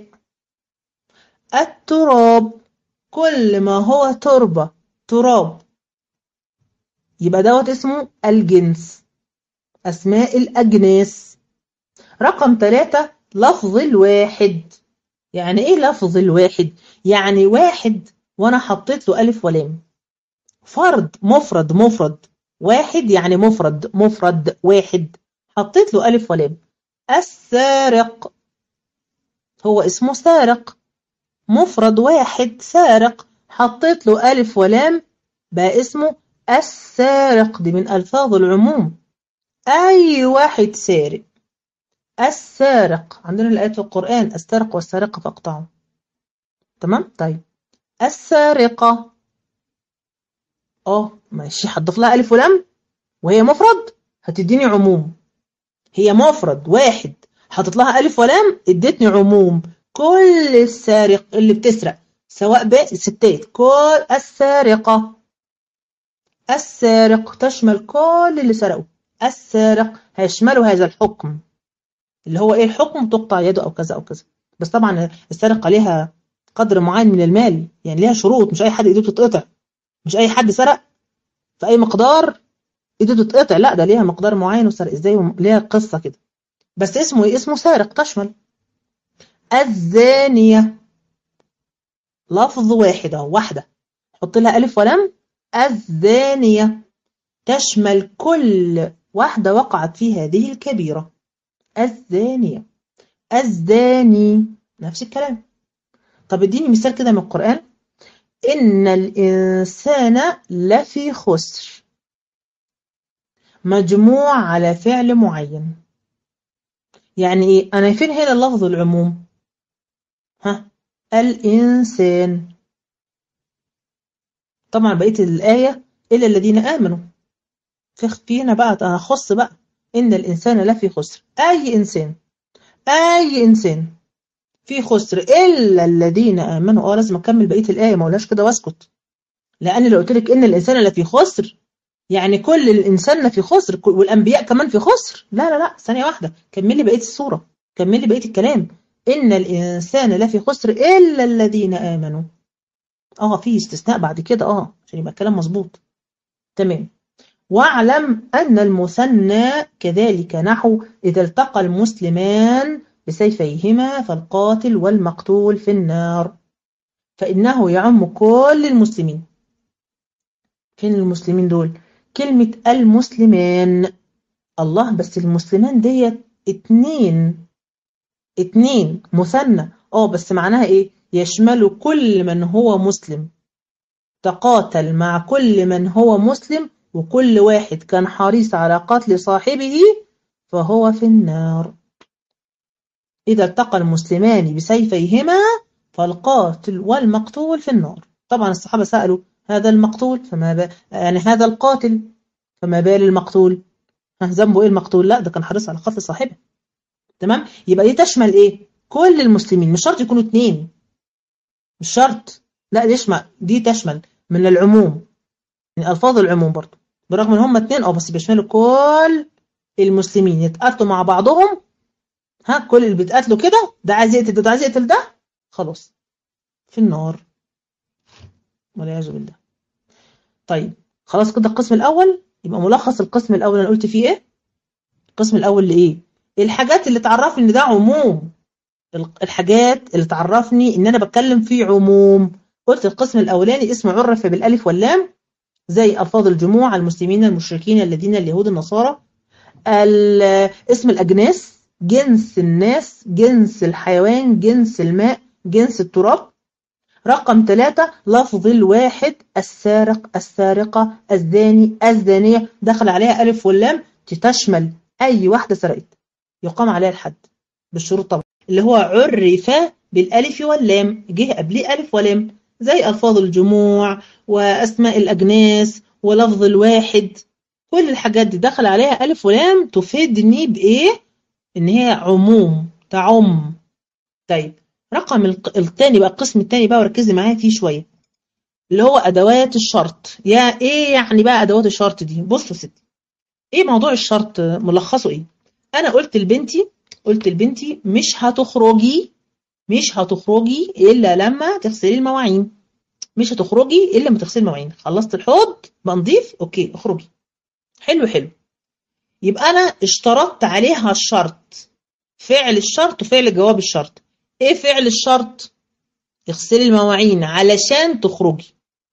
التراب، كل ما هو تربة، تراب، يبقى دوت اسمه الجنس، أسماء الأجناس. رقم 3 لفظ الواحد. يعني ايه لفظ الواحد؟ يعني واحد وانا حطيت له ألف ولام. فرد، مفرد، مفرد. واحد يعني مفرد، مفرد واحد، حطيت له ألف ولام. السارق، هو اسمه سارق، مفرد واحد سارق، حطيت له ألف ولام بقى اسمه السارق، دي من ألفاظ العموم، أي واحد سارق. السارق، عندنا الآيات في القرآن: السارق والسارقة فاقطعوا. تمام. طيب السارقة، ماشي، هتضيف لها ألف ولام وهي مفرد هتديني عموم. هي مفرد واحد حطت لها ألف ولام ادتني عموم، كل السارق اللي بتسرق، سواء ستات، كل السارقة. السارق تشمل كل اللي سرقوا، السارق هيشملوا هذا الحكم، اللي هو ايه الحكم؟ تقطع يده او كذا او كذا. بس طبعا السرقة ليها قدر معين من المال، يعني ليها شروط، مش اي حد ايده تتقطع، مش اي حد سرق في اي مقدار ايده تتقطع، لا ده ليها مقدار معين، وسرق ازاي ليها قصة كده. بس اسمه ايه؟ اسمه سارق، تشمل. الزانية، لفظ واحد اهو، واحدة حط لها ألف ولام. الزانية تشمل كل واحدة وقعت في هذه الكبيرة. الزانية. الزاني نفس الكلام. طب اديني مثال كده من القرآن. إن الإنسان لفي خسر، مجموع على فعل معين. يعني ايه؟ انا فين هنا اللفظ العموم؟ الإنسان. طبعا بقية الآية إلا الذين آمنوا، فينا بقى أنا خص بقى. إن الإنسان لفي خسر، أي إنسان، أي إنسان في خسر إلا الذين آمنوا. لازم أكمل بقية الآية، ما أقولهاش كده واسكت، لأن لو قلت لك إن الإنسان لفي خسر يعني كل الإنسان في خسر، والأنبياء كمان في خسر. لا لا لا، ثانية واحدة، كملي بقية السورة، كملي بقية الكلام. إن الإنسان لفي خسر إلا الذين آمنوا. في استثناء بعد كده، عشان يبقى الكلام مظبوط. تمام. واعلم أن المثنى كذلك، نحو إذا التقى المسلمان بسيفيهما فالقاتل والمقتول في النار، فإنه يعم كل المسلمين. فين المسلمين دول؟ كلمة المسلمان، الله، بس المسلمان ديت اتنين مثنى، بس معناها ايه؟ يشمل كل من هو مسلم، تقاتل مع كل من هو مسلم، وكل واحد كان حريص على قتل صاحبه فهو في النار. إذا التقى المسلمان بسيفيهما فالقاتل والمقتول في النار. طبعا الصحابة سألوا هذا المقتول فما بال، يعني هذا القاتل فما بال المقتول؟ ذنبه ايه المقتول؟ لا ده كان حريص على قتل صاحبه. تمام. يبقى دي تشمل ايه؟ كل المسلمين، مش شرط يكونوا اتنين، مش شرط، لا دي تشمل من العموم، من ألفاظ العموم برضه، برغم ان هم اتنين بس بيشملوا كل المسلمين يتقاتلوا مع بعضهم. كل اللي بيتقاتلوا كده، ده عايز يقتل ده عايز يقتل ده، خلاص في النار والعياذ بالله. طيب خلاص كده القسم الأول. يبقى ملخص القسم الأول أنا قلت فيه إيه؟ القسم الأول لإيه؟ الحاجات اللي تعرفني إن ده عموم، الحاجات اللي تعرفني إن أنا بتكلم في عموم. قلت القسم الأولاني اسم عرف بالألف واللام زي ألفاظ الجموع، المسلمين، المشركين، الذين، اليهود، النصارى. اسم الأجناس، جنس الناس، جنس الحيوان، جنس الماء، جنس التراب. رقم 3 لفظ الواحد، السارق، السارقة، الزاني، الزانية، دخل عليها ألف واللام تشمل أي واحدة سرقت يقام عليها الحد بالشروط طبعا، اللي هو عرف بالألف واللام، جه قبليه ألف ولام زي ألفاظ الجموع وأسماء الأجناس ولفظ الواحد. كل الحاجات دي دخل عليها ألف ولام تفيدني بإيه؟ إن هي عموم، تعم. طيب رقم الثاني بقى، القسم الثاني بقى وركزي معايا فيه شوية، اللي هو أدوات الشرط. يا إيه يعني بقى أدوات الشرط دي؟ بصوا ستي، إيه موضوع الشرط ملخصه إيه؟ أنا قلت لبنتي مش هتخرجي إلا لما تغسلي المواعين، مش هتخرجي إلا لما تغسلي المواعين. خلصت الحوض بقى نضيف، أوكي اخرجي. حلو حلو. يبقى أنا اشترطت عليها الشرط، فعل الشرط وفعل جواب الشرط. إيه فعل الشرط؟ اغسلي المواعين علشان تخرجي.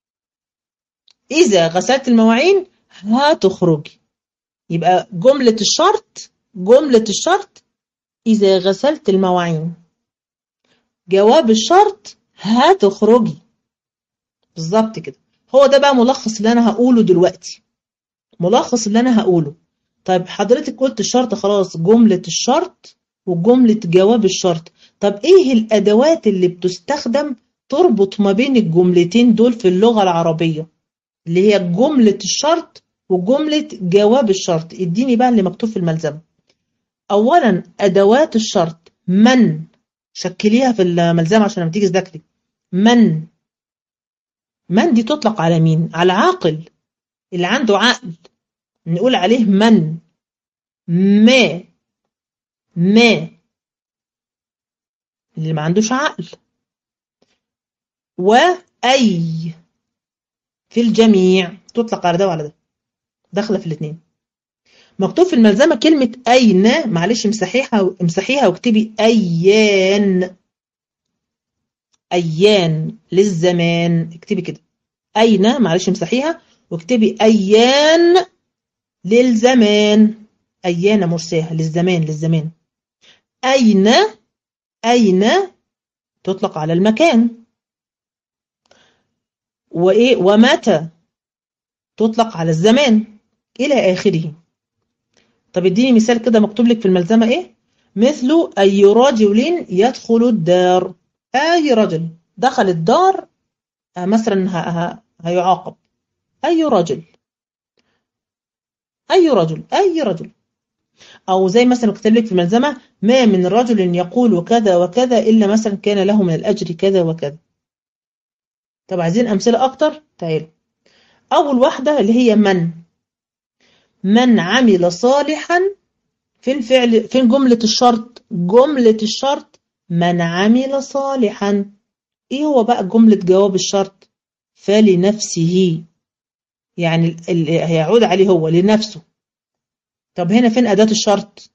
إذا غسلت المواعين هتخرجي. يبقى جملة الشرط إذا غسلت المواعين. جواب الشرط هتخرجي. بالظبط كده. هو ده بقى ملخص اللي أنا هقوله دلوقتي، ملخص اللي أنا هقوله. طيب حضرتك قلت الشرط خلاص، جملة الشرط وجملة جواب الشرط. طب إيه الأدوات اللي بتستخدم تربط ما بين الجملتين دول في اللغة العربية، اللي هي جملة الشرط وجملة جواب الشرط؟ اديني بقى اللي مكتوب في الملزمة. أولا أدوات الشرط، من، شكليها في الملزمة عشان لما تيجي تذاكري. من دي تطلق على مين؟ على عاقل، اللي عنده عقل نقول عليه من. ما اللي ما عندوش عقل. وأي في الجميع تطلق على ده وعلى ده، داخله في الاثنين. مكتوب في الملزمة كلمة أين، معلش امسحيها واكتبي أيان. أيان للزمان، اكتبي كده أين، معلش امسحيها واكتبي أيان للزمان. أيان مرساها للزمان. أين تطلق على المكان. وإيه؟ ومتى تطلق على الزمان إلى آخره. طب اديني مثال كده مكتوب لك في الملزمة إيه؟ مثل أي رجل يدخل الدار. أي رجل دخل الدار مثلا هيعاقب. أي رجل، أي رجل. أو زي مثلا كتب لك في الملزمة ما من رجل يقول كذا وكذا إلا مثلا كان له من الأجر كذا وكذا. طب عايزين أمثلة أكتر؟ تعالوا. أول واحدة اللي هي من عمل صالحا. فين جملة الشرط؟ جملة الشرط من عمل صالحا. إيه هو بقى جملة جواب الشرط؟ فلنفسه، يعني هيعود عليه هو لنفسه. طب هنا فين أداة الشرط؟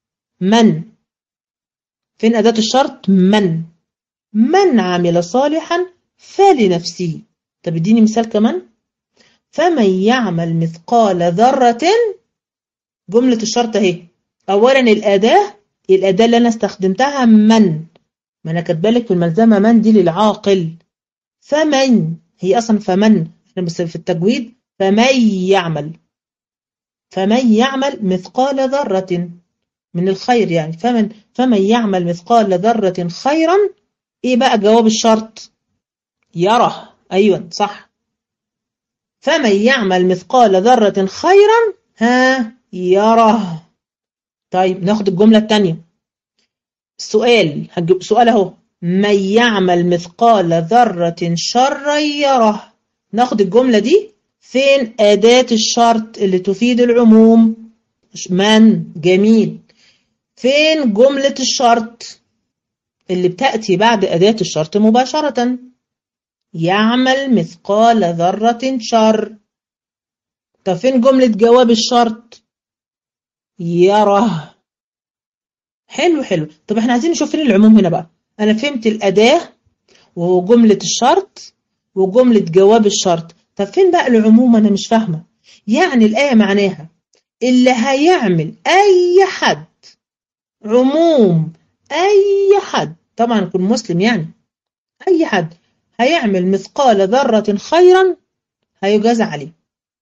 فين أداة الشرط؟ من عمل صالحا فلنفسه. طب اديني مثال كمان. فمن يعمل مثقال ذرة. جملة الشرط اهي. أولا الأداة اللي أنا استخدمتها ما أنا كاتبالك في الملزمة من دي للعاقل. فمن هي أصلا فمن، احنا بس في التجويد فمن يعمل مثقال ذرة من الخير، يعني فمن يعمل مثقال ذرة خيرا. ايه بقى جواب الشرط؟ يره. ايوه صح. فمن يعمل مثقال ذرة خيرا يره. طيب ناخد الجملة الثانية. هجيب سؤال اهو. من يعمل مثقال ذرة شرا يره. ناخد الجملة دي. فين أداة الشرط اللي تفيد العموم؟ من. جميل. فين جملة الشرط اللي بتأتي بعد أداة الشرط مباشرة؟ يعمل مثقال ذرة شر. طب فين جملة جواب الشرط؟ يره. حلو حلو. طب احنا عايزين نشوف فين العموم هنا بقى. انا فهمت الأداة وجملة الشرط وجملة جواب الشرط. طب فين بقى العموم؟ انا مش فاهمة. يعني الآية معناها اللي هيعمل أي حد، عموم أي حد طبعا يكون مسلم، يعني أي حد هيعمل مثقال ذرة خيرا هيجازى عليه،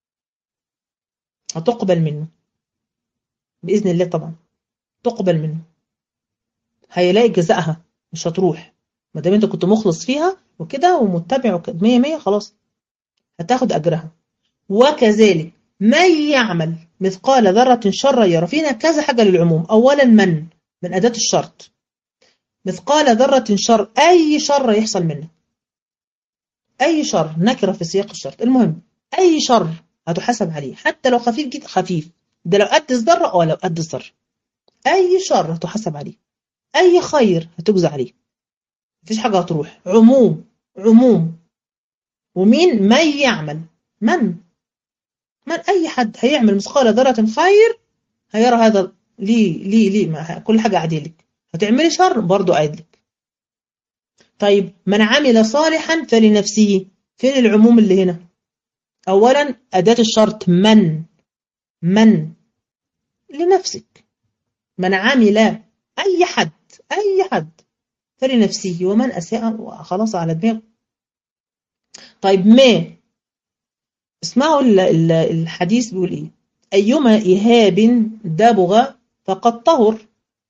هتقبل منه بإذن الله. طبعا تقبل منه، هيلاقي جزائها، مش هتروح. ما دام انت كنت مخلص فيها وكده ومتبع وكده 100 100 خلاص هتاخد أجرها. وكذلك من يعمل مثقال ذرة شرا يرى. فينا كذا حاجة للعموم. أولا من أداة الشرط. مثقال ذرة شر، أي شر يحصل منك، أي شر نكرة في سياق الشرط. المهم أي شر هتحاسب عليه، حتى لو خفيف جدا. خفيف ده لو قد الذرة أو لو قد الذرة. أي شر هتحاسب عليه، أي خير هتجزى عليه، مفيش حاجة هتروح. عموم عموم. ومين؟ من يعمل. من أي حد هيعمل مثقال ذرة خير هيرى هذا. ليه ما كل حاجة عديلك. هتعملي شر برضو عدلك. طيب من عمل صالحا فلنفسه. فين العموم اللي هنا؟ أولا أداة الشرط من لنفسك. من عمل أي حد فلنفسه ومن أساء خلاص على دماغه. طيب ما اسمعوا الحديث بيقول إيه. أيما إهاب دبغ فقد طهر.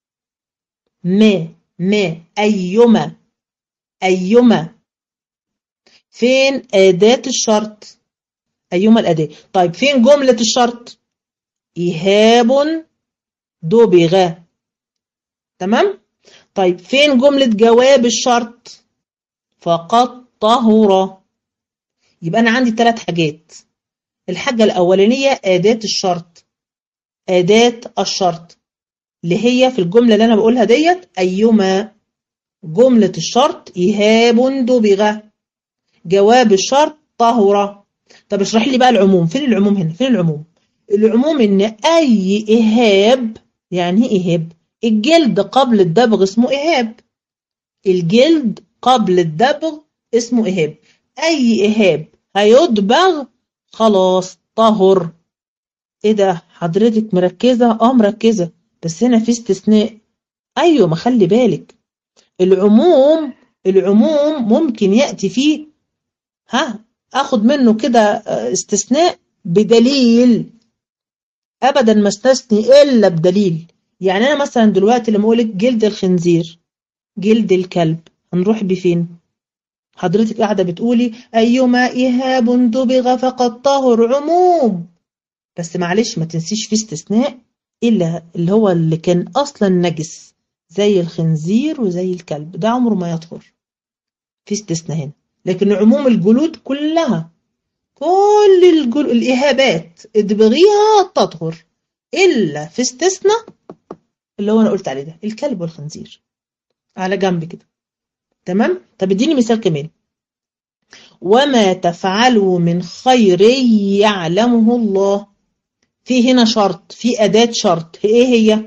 ما أيما فين أداة الشرط؟ أيما الأداة. طيب فين جملة الشرط؟ إهاب دبغ. تمام. طيب فين جملة جواب الشرط؟ فقد طهر. يبقى أنا عندي 3 حاجات. الحاجة الأولانية أداة الشرط. أداة الشرط اللي هي في الجملة اللي أنا بقولها ديت أيما. جملة الشرط إهاب دبغ. جواب الشرط طهر. طب اشرح لي بقى العموم. فين العموم هنا؟ فين العموم؟ العموم إن أي إهاب. يعني إيه إهاب؟ الجلد قبل الدبغ اسمه إهاب. الجلد قبل الدبغ اسمه إهاب. أي إهاب هيدبغ خلاص طهر. إيه ده حضرتك مركزة؟ مركزة. بس هنا في استثناء. أيوة ما خلي بالك. العموم ممكن يأتي فيه أخد منه كده استثناء بدليل. أبدا ما استثني إلا بدليل. يعني أنا مثلا دلوقتي لما أقولك جلد الخنزير، جلد الكلب، هنروح بفين؟ حضرتك قاعدة بتقولي أيما إهاب دبغ فقد طهر. عموم. بس معلش ما تنسيش في استثناء، إلا اللي هو اللي كان أصلا نجس زي الخنزير وزي الكلب، ده عمره ما يطهر. في استثناء هنا. لكن عموم الجلود كلها، كل الإهابات ادبغيها تطهر، إلا في استثناء اللي هو أنا قلت عليه ده، الكلب والخنزير. على جنب كده. تمام. طب اديني مثال كمان. وما تفعلوا من خير يعلمه الله. في هنا شرط، في أداة شرط. إيه هي؟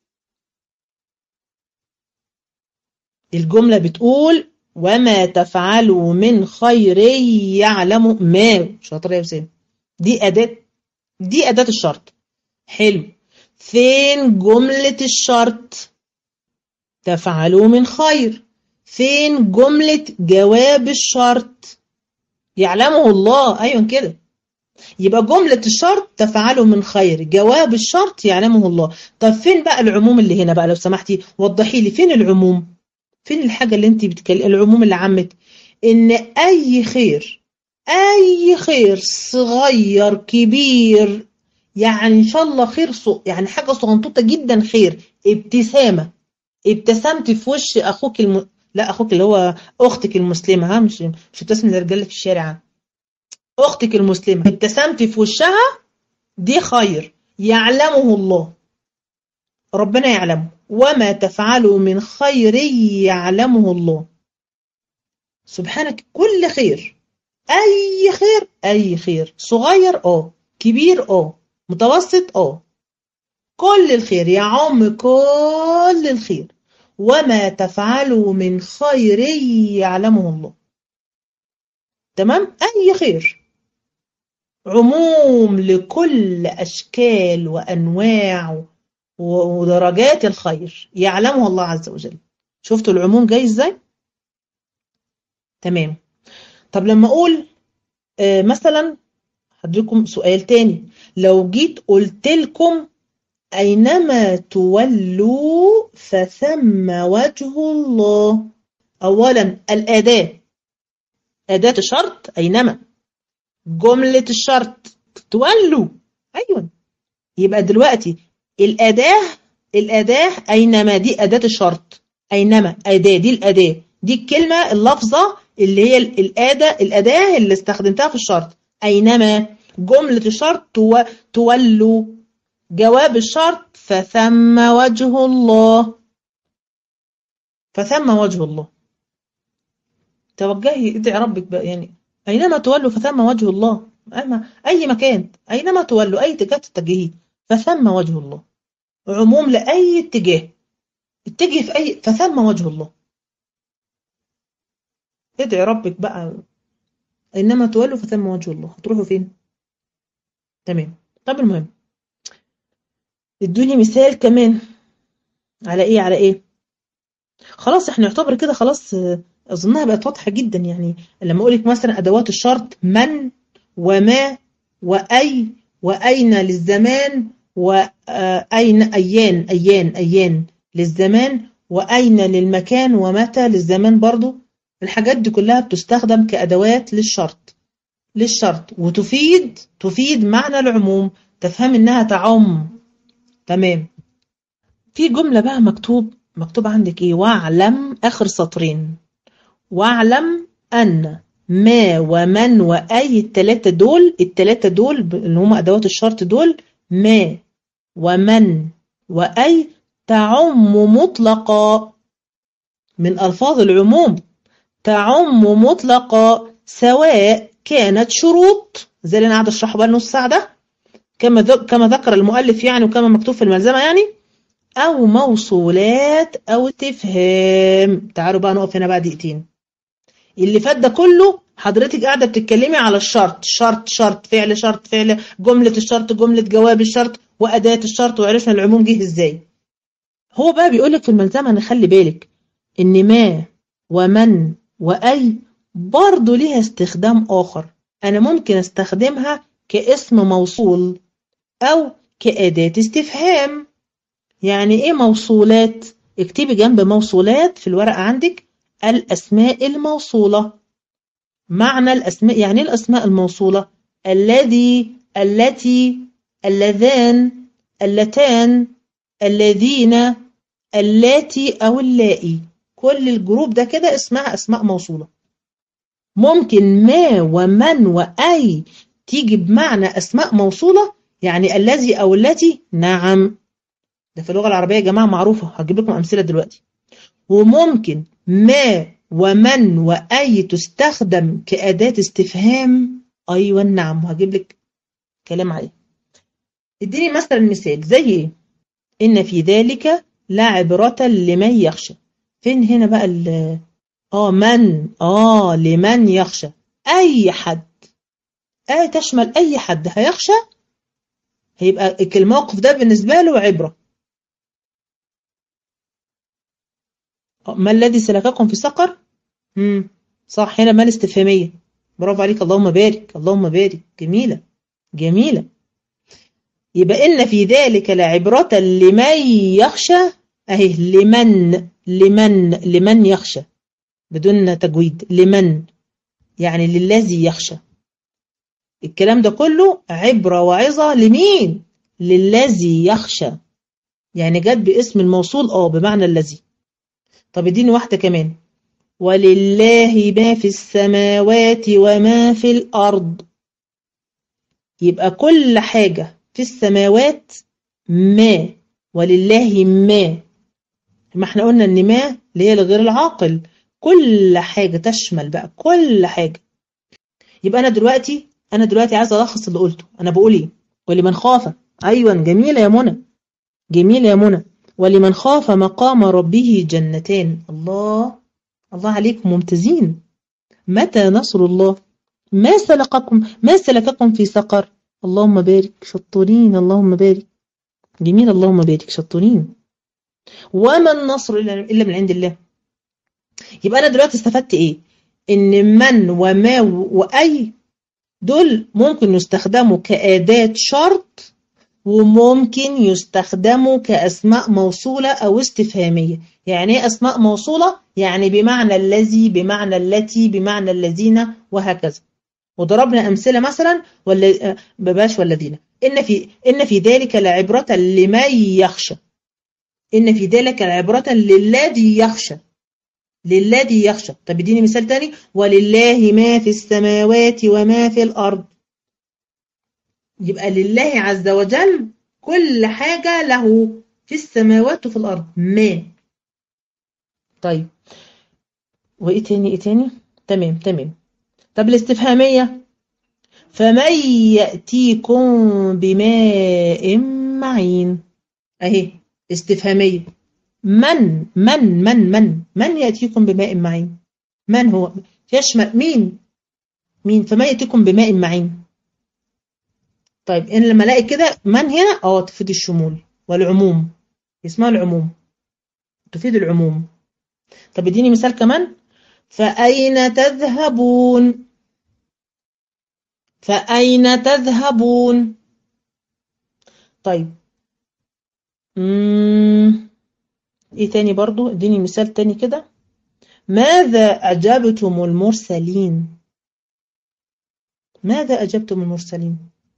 الجملة بتقول وما تفعلوا من خير يعلمه. ما شاطر يا وسام. دي أداة الشرط. حلو. فين جملة الشرط؟ تفعلوا من خير. فين جملة جواب الشرط؟ يعلمه الله. أيوة كده. يبقى جملة الشرط تفعلوا من خير، جواب الشرط يعلمه الله. طب فين بقى العموم اللي هنا بقى؟ لو سمحتي وضحي لي فين العموم. فين الحاجة اللي انت العموم اللي عمت ان اي خير صغير كبير، يعني ان شاء الله خير يعني حاجة صغنطوطة جدا خير. ابتسمت في وش اخوك لا اخوك اللي هو اختك المسلمة. مش ابتسم للرجاله في الشارع. اختك المسلمة ابتسمت في وشها، دي خير يعلمه الله. ربنا يعلمه. وما تفعلوا من خير يعلمه الله. سبحانك. كل خير، اي خير صغير كبير متوسط كل الخير، يعم كل الخير. وما تفعلوا من خير يعلمه الله. تمام، أي خير، عموم لكل أشكال وأنواع ودرجات الخير يعلمه الله عز وجل. شفتوا العموم جاي ازاي؟ تمام. طب لما أقول مثلا، هديكم سؤال تاني. لو جيت قلت لكم أينما تولوا فثم وجه الله. أولا الأداة، أداة شرط أينما، جملة الشرط تولوا. أيوة، يبقى دلوقتي الأداة أينما دي أداة الشرط. أينما أداة، دي الأداة، دي الكلمة اللفظة اللي هي الأداة اللي استخدمتها في الشرط. أينما جملة الشرط تولوا. جواب الشرط فثم وجه الله. فثم وجه الله. توجهي ادعي ربك بقى، يعني أينما تولوا فثم وجه الله. أي مكان، أينما تولوا، أي اتجاه تتجهيه فثم وجه الله. عموم لأي اتجاه، اتجه في أي، فثم وجه الله. ادعي ربك بقى، أينما تولوا فثم وجه الله. هتروحوا فين؟ تمام. طب المهم، ادوني مثال كمان. على ايه؟ على ايه؟ خلاص احنا نعتبر كده خلاص. اظنها بقت واضحه جدا. يعني لما اقول لك مثلا ادوات الشرط من وما واي واين للزمان، واين ايان للزمان، واين للمكان، ومتى للزمان برضو. الحاجات دي كلها بتستخدم كادوات للشرط تفيد معنى العموم. تفهم انها تعم. تمام. في جملة بقى مكتوب عندك ايه؟ واعلم، اخر سطرين. واعلم ان ما ومن واي، التلاتة دول اللي هم ادوات الشرط دول، ما ومن واي تعم مطلقا، من الفاظ العموم. تعم مطلقا سواء كانت شروط، زي اللي انا قاعده اشرحه بقى نص ساعه ده، كما ذكر المؤلف يعني، وكما مكتوب في الملزمه يعني، أو موصولات أو استفهام. تعالوا بقى نقف هنا بقى دقيقتين. اللي فات ده كله حضرتك قاعدة بتتكلمي على الشرط، شرط فعل، شرط فعل، جملة الشرط، جملة جواب الشرط، وأداة الشرط، وعرفنا العموم جه ازاي. هو بقى بيقولك في الملزمة نخلي بالك إن ما ومن وأي برضه ليها استخدام آخر. أنا ممكن استخدمها كاسم موصول أو كأداة استفهام. يعني ايه موصولات؟ اكتبي جنب موصولات في الورقة عندك الأسماء الموصولة. معنى الأسماء، يعني ايه الأسماء الموصولة؟ الذي، التي، اللذان، اللتان، الذين، اللاتي أو اللائي. كل الجروب ده كده اسمها أسماء موصولة. ممكن ما ومن وأي تيجي بمعنى أسماء موصولة، يعني الذي أو التي. نعم، ده في اللغة العربية يا جماعة معروفة، هجيب لكم أمثلة دلوقتي. وممكن ما ومن وأي تستخدم كأداة استفهام. أيوة نعم، وهجيب لك كلام عليه. اديني مثلا مثال زي ايه؟ إن في ذلك لا عبرة لمن يخشى. فين هنا بقى لمن يخشى. أي حد، تشمل أي حد هيخشى، هيبقى الموقف ده بالنسبة له عبرة. ما الذي سلككم في سقر؟ صح، هنا ما الاستفهامية. برافو عليك، اللهم بارك، اللهم بارك. جميلة جميلة. يبقى إن في ذلك لعبرة لمن يخشى. أهي لمن يخشى بدون تجويد. لمن يعني للذي يخشى. الكلام ده كله عبرة وعظة لمين؟ للذي يخشى. يعني جت باسم الموصول بمعنى الذي. طب اديني واحدة كمان. ولله ما في السماوات وما في الأرض. يبقى كل حاجة في السماوات ما، ولله ما احنا قلنا ان ما اللي هي لغير العاقل. كل حاجة تشمل بقى كل حاجة. يبقى أنا دلوقتي عايزة ألخص اللي قلته. أنا بقول إيه؟ ولمن خاف. أيوة جميلة يا منى. جميل يا منى. ولمن خاف مقام ربه جنتان. الله، الله عليكم ممتازين. متى نصر الله؟ ما سلككم في سقر؟ اللهم بارك، شطورين، اللهم بارك. جميل، اللهم بارك، شطورين. وما النصر إلا من عند الله. يبقى أنا دلوقتي استفدت إيه؟ إن من وما وأي دول ممكن يستخدموا كأداة شرط، وممكن يستخدموا كأسماء موصولة أو استفهامية. يعني إيه أسماء موصولة؟ يعني بمعنى الذي، بمعنى التي، بمعنى الذين، وهكذا. وضربنا أمثلة مثلا ولا بباش والذين. إن في ذلك لعبرة لمن يخشى. إن في ذلك لعبرة للذي يخشى. للذي يخشى. طب اديني مثال تاني. ولله ما في السماوات وما في الأرض. يبقى لله عز وجل كل حاجة له في السماوات وفي الأرض. ما. طيب وإيه تاني؟ إيه تاني؟ تمام تمام. طب الاستفهامية. فمن يأتيكم بماء معين. أهي استفهامية. من يأتيكم بماء معين. من هو؟ يشمل مين؟ مين؟ فمن يأتيكم بماء معين. طيب إن لما الاقي كده من هنا تفيد الشمول والعموم. اسمها العموم، تفيد العموم. طب اديني مثال كمان. فأين تذهبون. فأين تذهبون. طيب ايه تاني برضو؟ اديني مثال تاني كده. ماذا أجبتم المرسلين. ماذا أجبتم المرسلين.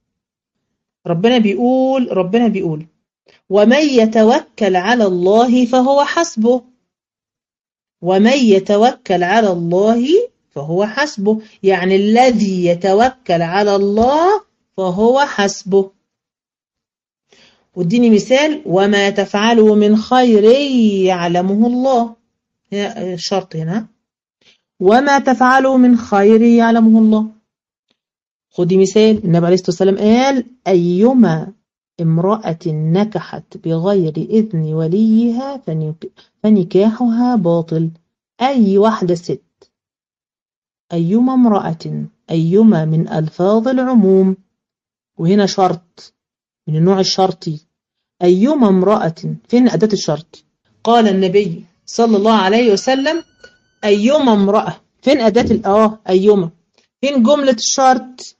ربنا بيقول ومن يتوكل على الله فهو حسبه. ومن يتوكل على الله فهو حسبه. يعني الذي يتوكل على الله فهو حسبه. واديني مثال. وما تفعلوا من خير يعلمه الله. شرط هنا. وما تفعلوا من خير يعلمه الله. خدي مثال. النبي عليه الصلاة والسلام قال أيما امرأة نكحت بغير إذن وليها فنكاحها باطل. أي واحدة ست. أيما امرأة. أيما من ألفاظ العموم، وهنا شرط من النوع الشرطي. أيما امرأة. فين أداة الشرط؟ قال النبي صلى الله عليه وسلم أيما امرأة. فين أداة أيما. فين جملة الشرط؟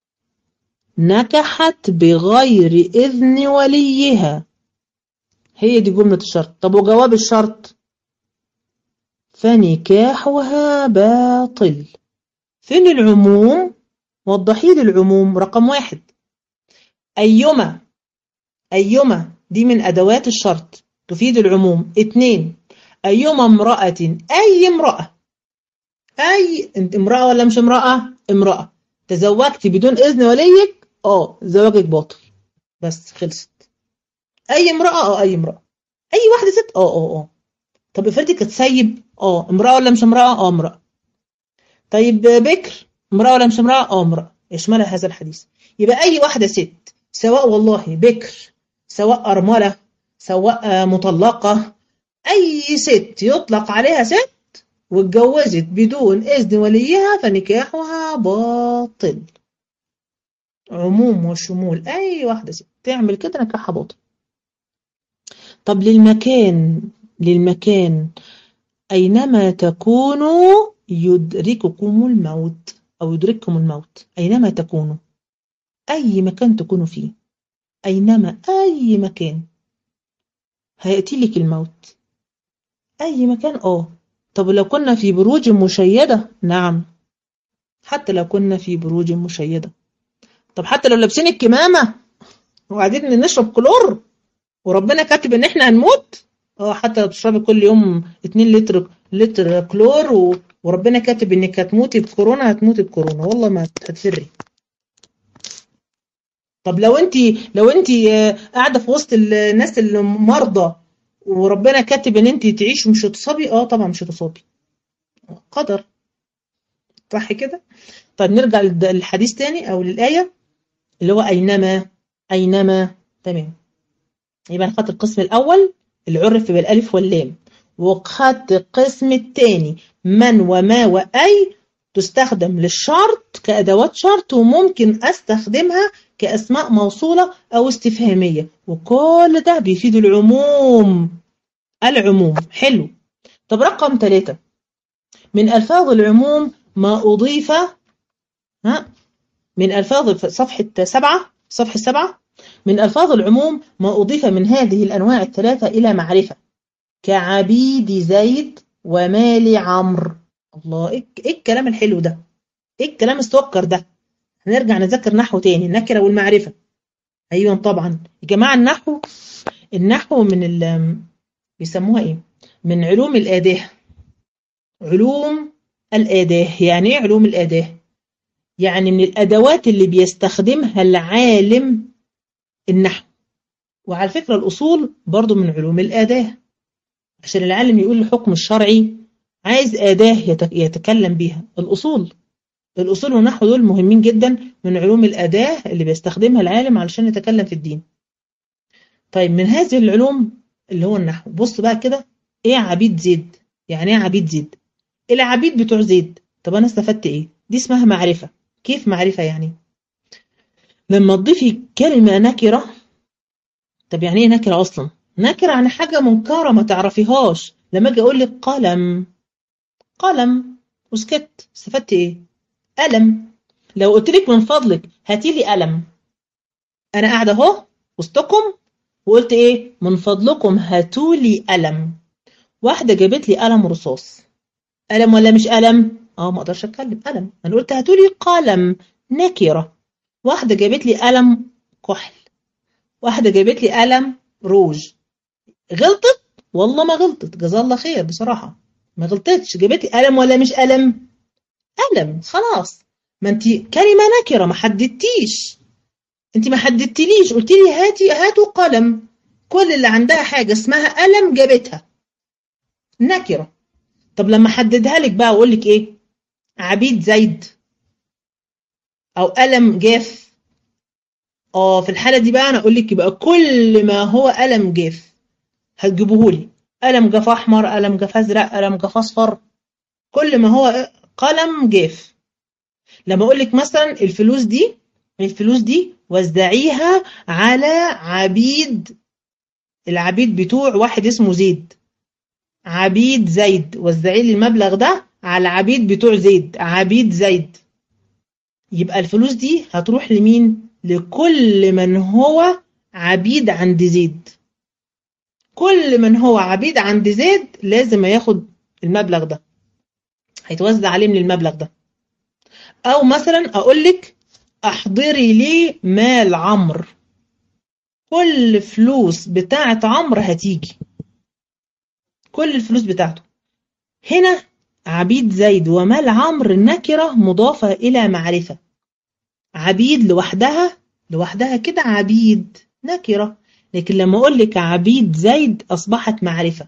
نكحت بغير إذن وليها. هي دي جملة الشرط. طب وجواب الشرط؟ فنكاحها باطل. فين العموم؟ وضحي لي العموم. رقم 1 أيما. أيما دي من أدوات الشرط تفيد العموم. 2 أيما امرأة. أي امرأة. أي انت امرأة ولا مش امرأة؟ امرأة. تزوجتي بدون إذن وليك زواجك باطل. بس خلصت. أي امرأة أي امرأة. أي واحدة ست طب افرضي كانت سيب امرأة ولا مش امرأة؟ امرأة. طيب بكر امرأة ولا مش امرأة؟ امرأة. يشمل هذا الحديث. يبقى أي واحدة ست سواء والله بكر، سواء أرملة، سواء مطلقة، أي ست يطلق عليها ست واتجوزت بدون إذن وليها فنكاحها باطل. عموم وشمول. أي واحدة ست تعمل كده نكاحها باطل. طب للمكان أينما تكونوا يدرككم الموت أو يدرككم الموت. أينما تكونوا. أي مكان تكونوا فيه. أينما أي مكان هيأتي لك الموت. أي مكان طب لو كنا في بروج مشيدة. نعم. حتى لو كنا في بروج مشيدة. طب حتى لو لابسين الكمامة وقاعدين نشرب كلور وربنا كاتب ان احنا هنموت. حتى لو بتشربي كل يوم 2 لتر كلور وربنا كاتب انك هتموتي بكورونا، هتموتي بكورونا والله ما هتفري. طب لو انت قاعده في وسط الناس المرضى وربنا كاتب ان انت تعيش ومش هتصابي، طبعا مش هتصابي. قدر. صح كده. طب نرجع للحديث تاني او للآية اللي هو أينما. تمام. يبقى أنا خدت القسم الأول اللي عرف بالألف واللام، وخدت القسم الثاني من وما وأي تستخدم للشرط كأدوات شرط، وممكن أستخدمها كأسماء موصولة أو استفهامية، وكل ده بيفيد العموم. العموم حلو. طب رقم 3 من ألفاظ العموم ما أضيف، من ألفاظ صفحة 7 صفحة 7 من ألفاظ العموم ما أضيف من هذه الأنواع الثلاثة إلى معرفة، كعبيد زيد ومال عمرو. الله، إيه الكلام الحلو ده؟ إيه الكلام السكر ده؟ هنرجع نذكر نحو تاني، النكرة والمعرفة. أيوة طبعا يا جماعة، النحو بيسموها إيه؟ من علوم الآداة. علوم الآداة يعني إيه علوم الآداة؟ يعني من الأدوات اللي بيستخدمها العالم النحو. وعلى فكرة الأصول برضو من علوم الآداة، عشان العالم يقول الحكم الشرعي عايز أداة يتكلم بيها. الأصول والنحو دول مهمين جدا، من علوم الأداة اللي بيستخدمها العالم علشان يتكلم في الدين. طيب من هذه العلوم اللي هو النحو، بص بقى كده، إيه عبيد زيد؟ يعني إيه عبيد زيد؟ العبيد بتوع زيد. طب أنا استفدت إيه؟ دي اسمها معرفة. كيف معرفة يعني؟ لما تضيفي كلمة نكرة. طب يعني إيه نكرة أصلا؟ نكرة عن حاجة منكرة ما تعرفيهاش. لما أجي أقول لك قلم، قلم وسكت، استفدت إيه؟ قلم. لو قلت لك من فضلك هاتي لي قلم، أنا قاعدة أهو وسطكم وقلت إيه؟ من فضلكم هاتوا لي قلم. واحدة جابت لي قلم رصاص، قلم ولا مش قلم؟ ما أقدرش أتكلم، قلم. أنا قلت هاتوا لي قلم، نكرة. واحدة جابت لي قلم كحل، واحدة جابت لي قلم روج. غلطت؟ والله ما غلطت، جزا الله خير بصراحة، ما غلطتش. جابت لي قلم ولا مش قلم؟ قلم. خلاص، ما انت كلمة نكرة، ما حددتيش. انت ما حددتليش، قلت لي هاتوا قلم. كل اللي عندها حاجة اسمها قلم جابتها، نكرة. طب لما حددها لك بقى اقول لك ايه؟ عبيد زيد او قلم جاف. في الحالة دي بقى انا اقول لك يبقى كل ما هو قلم جاف هتجيبوه لي. قلم جاف احمر، قلم جاف ازرق، قلم جاف اصفر، كل ما هو قلم جاف. لما اقول لك مثلا الفلوس دي وزعيها على عبيد، العبيد بتوع واحد اسمه زيد، عبيد زيد، وزعي لي المبلغ ده على عبيد بتوع زيد، عبيد زيد. يبقى الفلوس دي هتروح لمين؟ لكل من هو عبيد عند زيد. كل من هو عبيد عند زيد لازم ياخد المبلغ ده، هيتوزع عليه من المبلغ ده. او مثلا اقول لك احضري لي مال عمرو، كل فلوس بتاعت عمرو هتيجي، كل الفلوس بتاعته. هنا عبيد زيد ومال عمرو نكرة مضافة إلى معرفة. عبيد لوحدها كده عبيد نكرة، لكن لما أقول لك عبيد زيد أصبحت معرفة.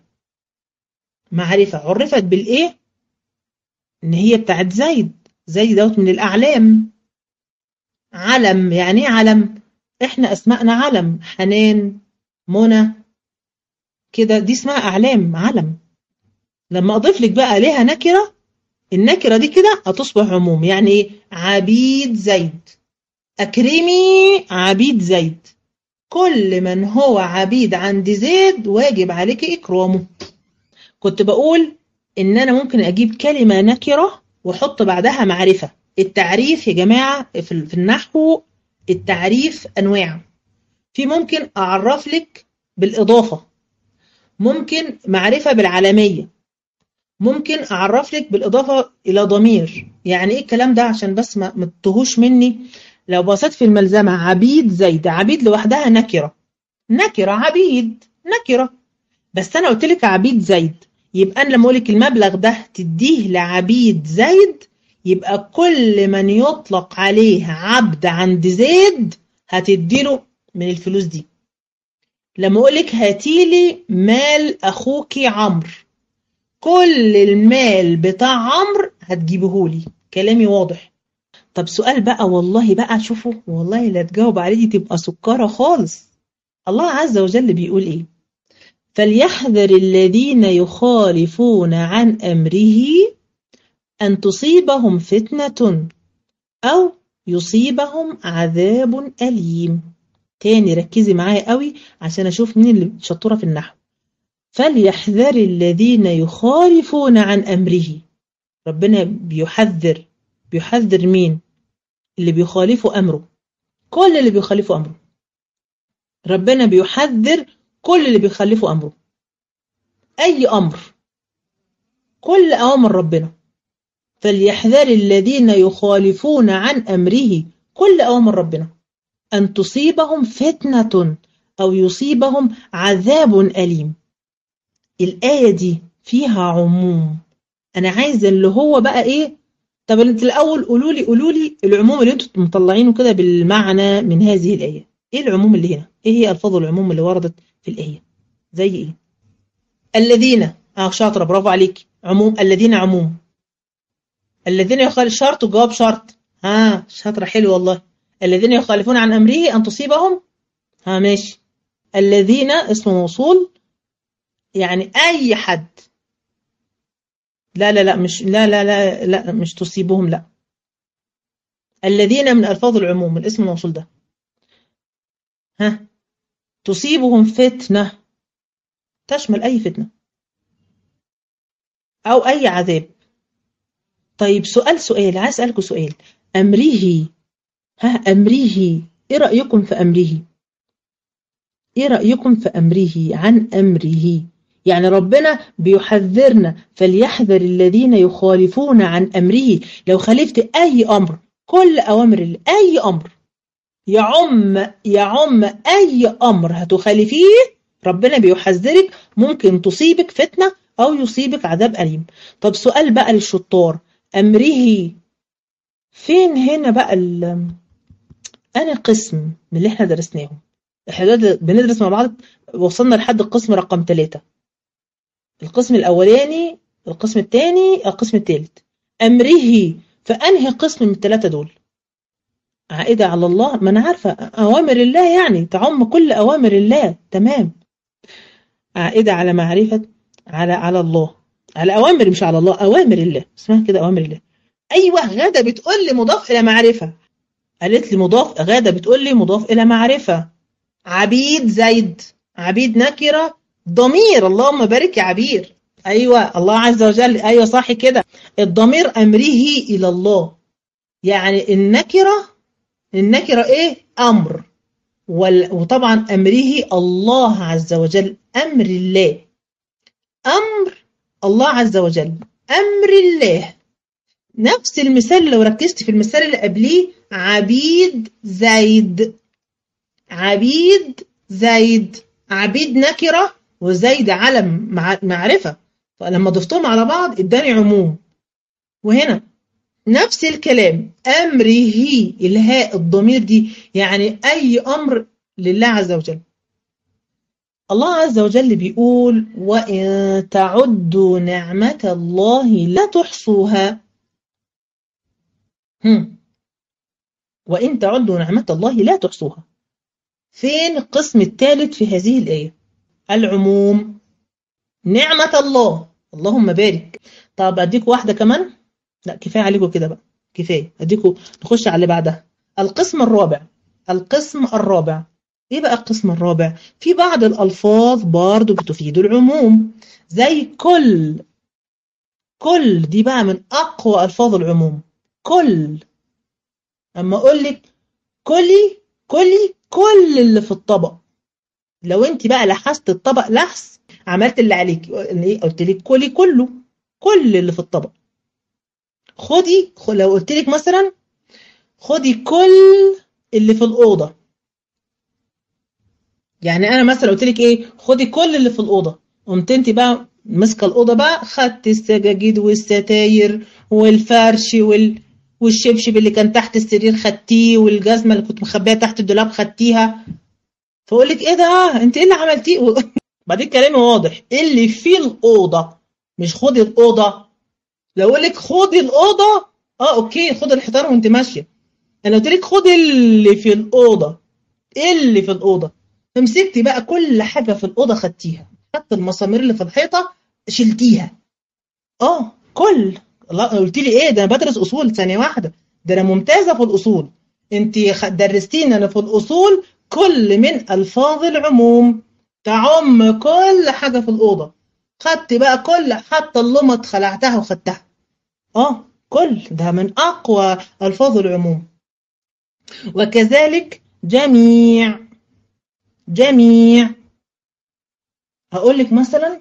عرفت بالإيه؟ إن هي بتاعت زيد. زيد دوت من الأعلام. علم، يعني إيه علم؟ إحنا أسمائنا علم، حنان، منى، كده دي اسمها أعلام، علم. لما أضيف لك بقى عليها نكرة، النكرة دي كده هتصبح عموم. يعني إيه؟ عبيد زيد، أكرمي عبيد زيد. كل من هو عبيد عند زيد واجب عليك إكرامه. كنت بقول إن أنا ممكن أجيب كلمة نكرة وأحط بعدها معرفة. التعريف يا جماعة في النحو، التعريف أنواع. في ممكن أعرف لك بالإضافة، ممكن معرفة بالعالمية، ممكن أعرف لك بالإضافة إلى ضمير. يعني إيه الكلام ده؟ عشان بس ما تتوهوش مني. لو بصيت في الملزمة عبيد زيد، عبيد لوحدها نكرة، عبيد نكرة. بس أنا قلت لك عبيد زيد، يبقى أنا لما أقول لك المبلغ ده تديه لعبيد زيد، يبقى كل من يطلق عليه عبد عند زيد هتديله من الفلوس دي. لما أقول لك هاتيلي مال أخوك عمرو، كل المال بتاع عمرو هتجيبهولي. كلامي واضح؟ طب سؤال بقى، والله بقى شوفوا، والله لا تجاوب عليه دي تبقى سكرة خالص. الله عز وجل بيقول إيه؟ فليحذر الذين يخالفون عن أمره أن تصيبهم فتنة أو يصيبهم عذاب أليم. تاني ركزي معايا قوي عشان أشوف مين اللي شطورة في النحو. فليحذر الذين يخالفون عن أمره. ربنا بيحذر مين؟ اللي بيخالفوا أمره. كل اللي بيخالفوا أمره ربنا بيحذر، كل اللي بيخالفوا أمره. أي أمر، كل أوامر ربنا. فليحذر الذين يخالفون عن أمره، كل أوامر ربنا، أن تصيبهم فتنة أو يصيبهم عذاب أليم. الآية دي فيها عموم. أنا عايزة اللي هو بقى إيه؟ طب انت الأول قولوا لي العموم اللي انتوا مطلعينه كده بالمعنى من هذه الآية. إيه العموم اللي هنا؟ إيه هي ألفاظ العموم اللي وردت في الآية؟ زي إيه؟ الذين، شاطرة، برافو عليك. عموم، الذين عموم. الذين يخالف شرط وجواب شرط. شاطرة، حلو والله. الذين يخالفون عن أمره أن تصيبهم. ماشي. الذين اسم موصول، يعني أي حد. لا مش لا مش تصيبهم، لا. الذين من ألفاظ العموم، الاسم الموصول ده. تصيبهم فتنة، تشمل أي فتنة أو أي عذاب. طيب سؤال، عايز أسألكوا سؤال. أمره، أمره، إيه رأيكم في أمره؟ إيه رأيكم في أمره؟ عن أمره، يعني ربنا بيحذرنا فليحذر الذين يخالفون عن أمره. لو خالفت أي أمر، كل أوامر الله، أي أمر يعم أي أمر هتخالفيه، ربنا بيحذرك ممكن تصيبك فتنة أو يصيبك عذاب أليم. طب سؤال بقى للشطار، أمره فين هنا بقى؟ أنا قسم من اللي احنا درسناهم، احنا بندرس مع بعض، وصلنا لحد القسم رقم 3. القسم الأولاني، القسم الثاني، القسم الثالث. أمره فأنهي قسم من الثلاثة دول؟ عائدة على الله. ما أنا عارفة أوامر الله يعني تعم كل أوامر الله، تمام. عائدة على معرفة، على الله، على أوامر، مش على الله، أوامر الله، اسمها كده أوامر الله. أيوة، غادة بتقول لي مضاف إلى معرفة. قالت لي مضاف، غادة بتقول لي مضاف إلى معرفة. عبيد زيد، عبيد نكرة ضمير، اللهم بارك يا عبير. أيوة، الله عز وجل، أيوة صح كده. الضمير أمره إلى الله، يعني النكرة إيه؟ أمر. وطبعا أمره الله عز وجل، أمر الله، أمر الله عز وجل، أمر الله. نفس المثال لو ركزت في المثال اللي قبليه، عبيد زيد، عبيد زيد، عبيد نكرة وزيد علم معرفة، فلما ضفتهم على بعض اداني عموم. وهنا نفس الكلام، أمره، الهاء الضمير دي يعني أي أمر لله عز وجل. الله عز وجل بيقول وإن تعدوا نعمة الله لا تحصوها. وإن تعدوا نعمة الله لا تحصوها. فين القسم الثالث في هذه الآية؟ العموم، نعمة الله، اللهم بارك. طب أديكوا واحدة كمان؟ لا كفاية عليكم كده بقى، كفاية. أديكوا نخش على اللي بعدها، القسم الرابع. القسم الرابع إيه بقى القسم الرابع؟ في بعض الألفاظ برضو بتفيد العموم، زي كل دي بقى من أقوى ألفاظ العموم. كل، أما أقول لك كلي كل اللي في الطبق، لو أنت بقى لحست الطبق لحس، عملت اللي عليك، قلت لك كلي كله، كل اللي في الطبق. لو قلت لك مثلا خدي كل اللي في الأوضة، يعني أنا مثلا قلت لك إيه؟ خدي كل اللي في الأوضة، قمت أنت بقى ماسكة الأوضة بقى، خدت السجاجيد والستاير والفرش والشبشب اللي كان تحت السرير خدتيه، والجزمة اللي كنت مخبيها تحت الدولاب خدتيها. فأقول لك إيه ده؟ أنت إيه اللي عملتيه؟ بعدين كلامي واضح، إيه اللي في الأوضة، مش خدي الأوضة. لو أقول لك خدي الأوضة، أوكي، خدي الحيطان وأنت ماشية. أنا قلت لك خدي اللي في الأوضة، إيه اللي في الأوضة؟ فمسكتي بقى كل حاجة في الأوضة خدتيها، خدت المسامير اللي في الحيطة شلتيها. كل الله، قلت لي ايه ده؟ انا بدرس اصول ثانية واحدة، ده انا ممتازة في الاصول. انت درستيني انا في الاصول كل من الفاظ العموم، تعم كل حاجة في الأوضة. خدت بقى كل، حتى اللمط خلعتها وخدتها. كل ده من أقوى ألفاظ العموم. وكذلك جميع. جميع، هقول لك مثلا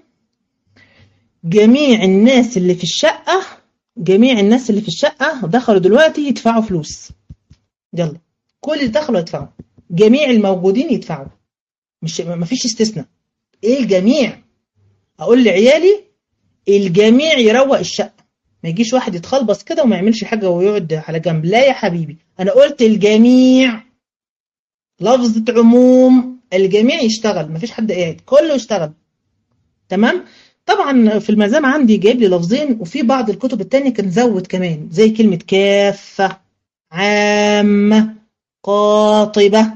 جميع الناس اللي في الشقة، جميع الناس اللي في الشقة دخلوا دلوقتي يدفعوا فلوس. يلا، كل اللي دخلوا يدفعوا، جميع الموجودين يدفعوا، مش مفيش استثناء. ايه الجميع؟ اقول لعيالي الجميع يروق الشقة، ما يجيش واحد يتخلبص كده وما يعملش حاجة ويقعد على جنب. لا يا حبيبي، انا قلت الجميع، لفظة عموم، الجميع يشتغل، مفيش حد قاعد، كله يشتغل. تمام. طبعا في الملزمة عندي جايب لي لفظين، وفي بعض الكتب التانية كان زود كمان، زي كلمة كافة، عامة، قاطبة.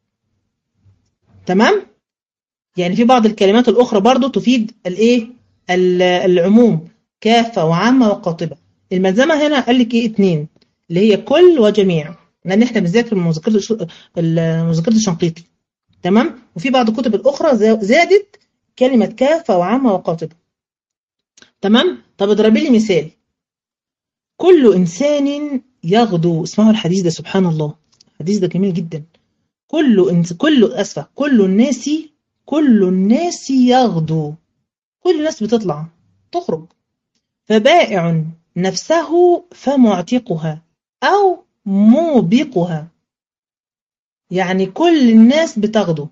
تمام. يعني في بعض الكلمات الأخرى برضو تفيد الايه، العموم، كافة وعامة وقاطبة. الملزمة هنا قال لك ايه؟ اتنين، اللي هي كل وجميع، لأن احنا بنذاكر من مذكرة الشنقيطي. تمام. وفي بعض الكتب الأخرى زادت كلمة كافة وعامة وقاطبة. تمام. طب اضربي لي مثال. كل إنسان يغدو، اسمعوا الحديث ده سبحان الله، الحديث ده جميل جدا. كل الناس يغدو، كل الناس بتطلع تخرج. فبائع نفسه فمعتقها أو موبقها، يعني كل الناس بتغدو،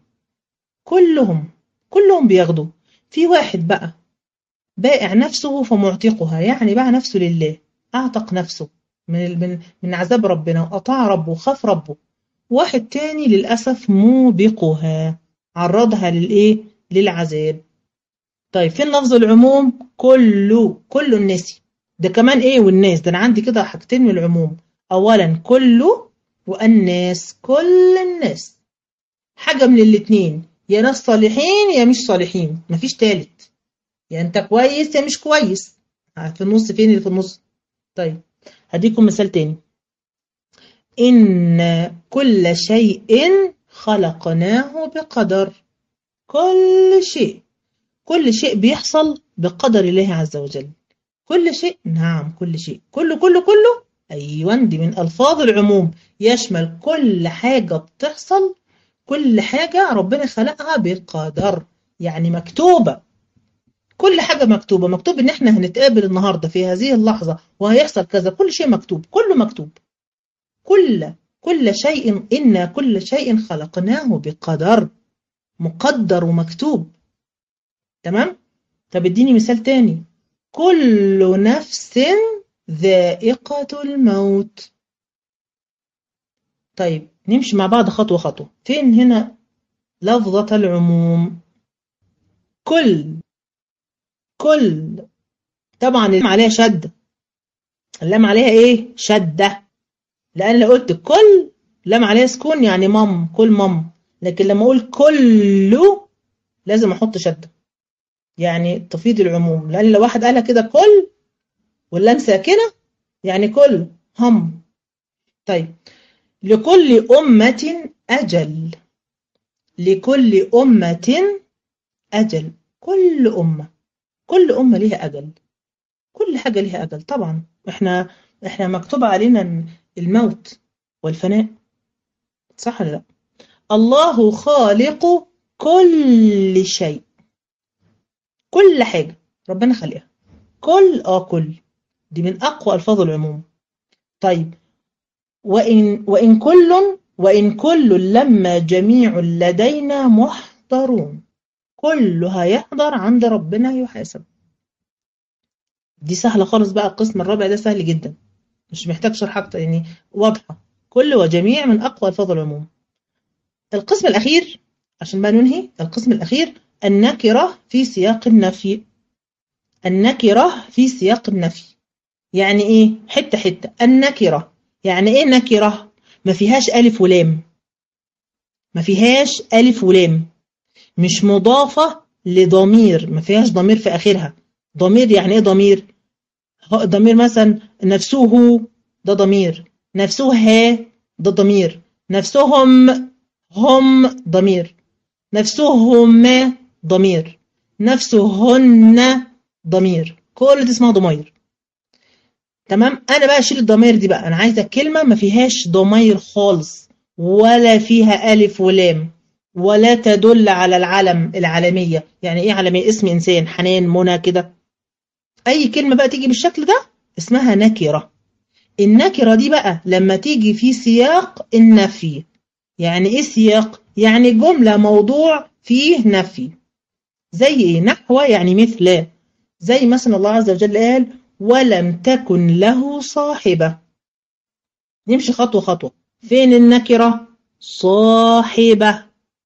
كلهم بيغدوا. في واحد بقى بائع نفسه فمعتقها، يعني باع نفسه لله، أعتق نفسه من عذاب ربنا، وأطاع ربه وخاف ربه. واحد تاني للأسف موبقها، عرضها للإيه؟ للعذاب. طيب فين لفظ العموم؟ كل الناس. ده كمان إيه والناس؟ ده أنا عندي كده حاجتين من العموم. أولا كله، والناس، كل الناس. حاجة من الاتنين، يا ناس صالحين يا مش صالحين، مفيش تالت. يا انت كويس يا مش كويس، في النص فين اللي في النص؟ طيب هديكم مثال تاني. إن كل شيء خلقناه بقدر. كل شيء، كل شيء بيحصل بقدر الله عز وجل. كل شيء، نعم كل شيء، كله. أيوة، دي من ألفاظ العموم، يشمل كل حاجة بتحصل، كل حاجة ربنا خلقها بقدر، يعني مكتوبة. كل حاجة مكتوبة، مكتوب إن إحنا هنتقابل النهاردة في هذه اللحظة وهيحصل كذا، كل شيء مكتوب، كله مكتوب. كل شيء، إن كل شيء خلقناه بقدر، مقدر ومكتوب. تمام. طب اديني مثال تاني. كل نفس ذائقة الموت. طيب نمشي مع بعض خطوة خطوة. فين هنا لفظة العموم؟ كل طبعا اللام عليها شدة، اللام عليها ايه؟ شدة. لأن لو قلت كل لام عليها سكون، يعني كل لكن لما أقول كله لازم أحط شدة، يعني تفيد العموم. لأن لو واحد قالها كده كل واللام ساكنة، يعني كل هم. طيب لكل أمة أجل. لكل أمة أجل. كل أمة ليها أجل، كل حاجة ليها أجل. طبعا إحنا مكتوب علينا الموت والفناء، صح ولا لا؟ الله خالق كل شيء، كل حاجة ربنا خلقها. كل دي من أقوى ألفاظ العموم. طيب وإن كل لما جميع لدينا محضرون، كله هيحضر عند ربنا يحاسب. دي سهلة خالص بقى، القسم الرابع ده سهل جدا، مش محتاج شرح أكتر، يعني واضحة. كل وجميع من أقوى ألفاظ العموم. القسم الأخير، عشان بقى ننهي القسم الأخير، النكرة في سياق النفي. النكرة في سياق النفي يعني إيه؟ حتة حتة. النكرة يعني إيه؟ نكرة ما فيهاش ألف ولام، ما فيهاش ألف ولام، مش مضافة لضمير، ما فيهاش ضمير في آخرها. ضمير يعني إيه ضمير؟ ضمير مثلا نفسه، ده ضمير. نفسها، ده ضمير. نفسهم، هم ضمير. نفسهم ضمير. نفسهن ضمير. كل دي اسمها ضمير. تمام. انا بقى اشيل الضمير دي بقى، انا عايزه كلمه ما فيهاش ضمير خالص، ولا فيها الف ولام، ولا تدل على العلم، العالميه. يعني ايه عالميه؟ اسم انسان، حنان، منى كده. اي كلمه بقى تيجي بالشكل ده اسمها نكره. النكره دي بقى لما تيجي في سياق النفي. يعني ايه سياق؟ يعني جمله، موضوع فيه نفي. زي ايه؟ نحو يعني مثل. زي مثلا الله عز وجل قال ولم تكن له صاحبة. نمشي خطوة خطوة. فين النكرة؟ صاحبة.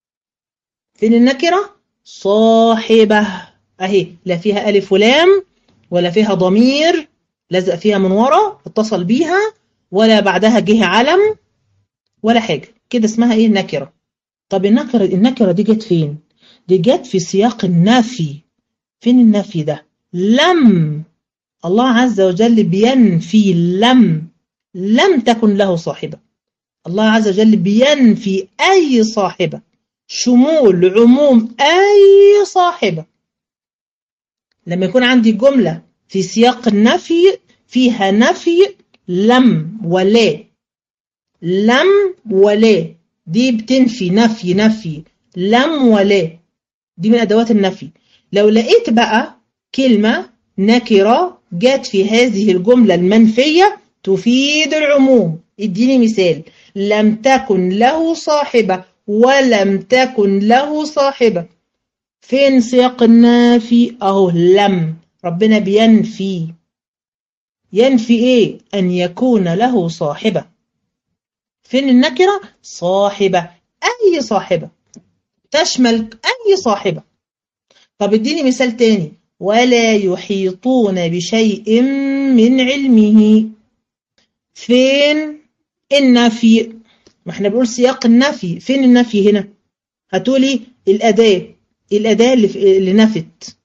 فين النكرة؟ صاحبة. اهي، لا فيها ألف ولام، ولا فيها ضمير لزق فيها من ورا اتصل بيها، ولا بعدها جه علم، ولا حاجة كده. اسمها ايه؟ نكرة. طب النكرة دي جت فين؟ دي جت في سياق النفي. فين النفي ده؟ لم. الله عز وجل بينفي لم تكن له صاحبة. الله عز وجل بينفي أي صاحبة، شمول عموم أي صاحبة. لما يكون عندي جملة في سياق النفي فيها نفي لم ولا، لم ولا دي بتنفي نفي لم ولا، دي من أدوات النفي. لو لقيت بقى كلمة نكرة جات في هذه الجملة المنفية تفيد العموم. اديني مثال. لم تكن له صاحبة، ولم تكن له صاحبة. فين سياق النافي؟ اهو لم. ربنا بينفي. ينفي ايه؟ ان يكون له صاحبة. فين النكرة؟ صاحبة. اي صاحبة، تشمل اي صاحبة. طب اديني مثال تاني. ولا يحيطون بشيء من علمه. فين النفي؟ ما احنا بنقول سياق النفي. فين النفي هنا؟ هتقولي الأداة. الأداة اللي نفت.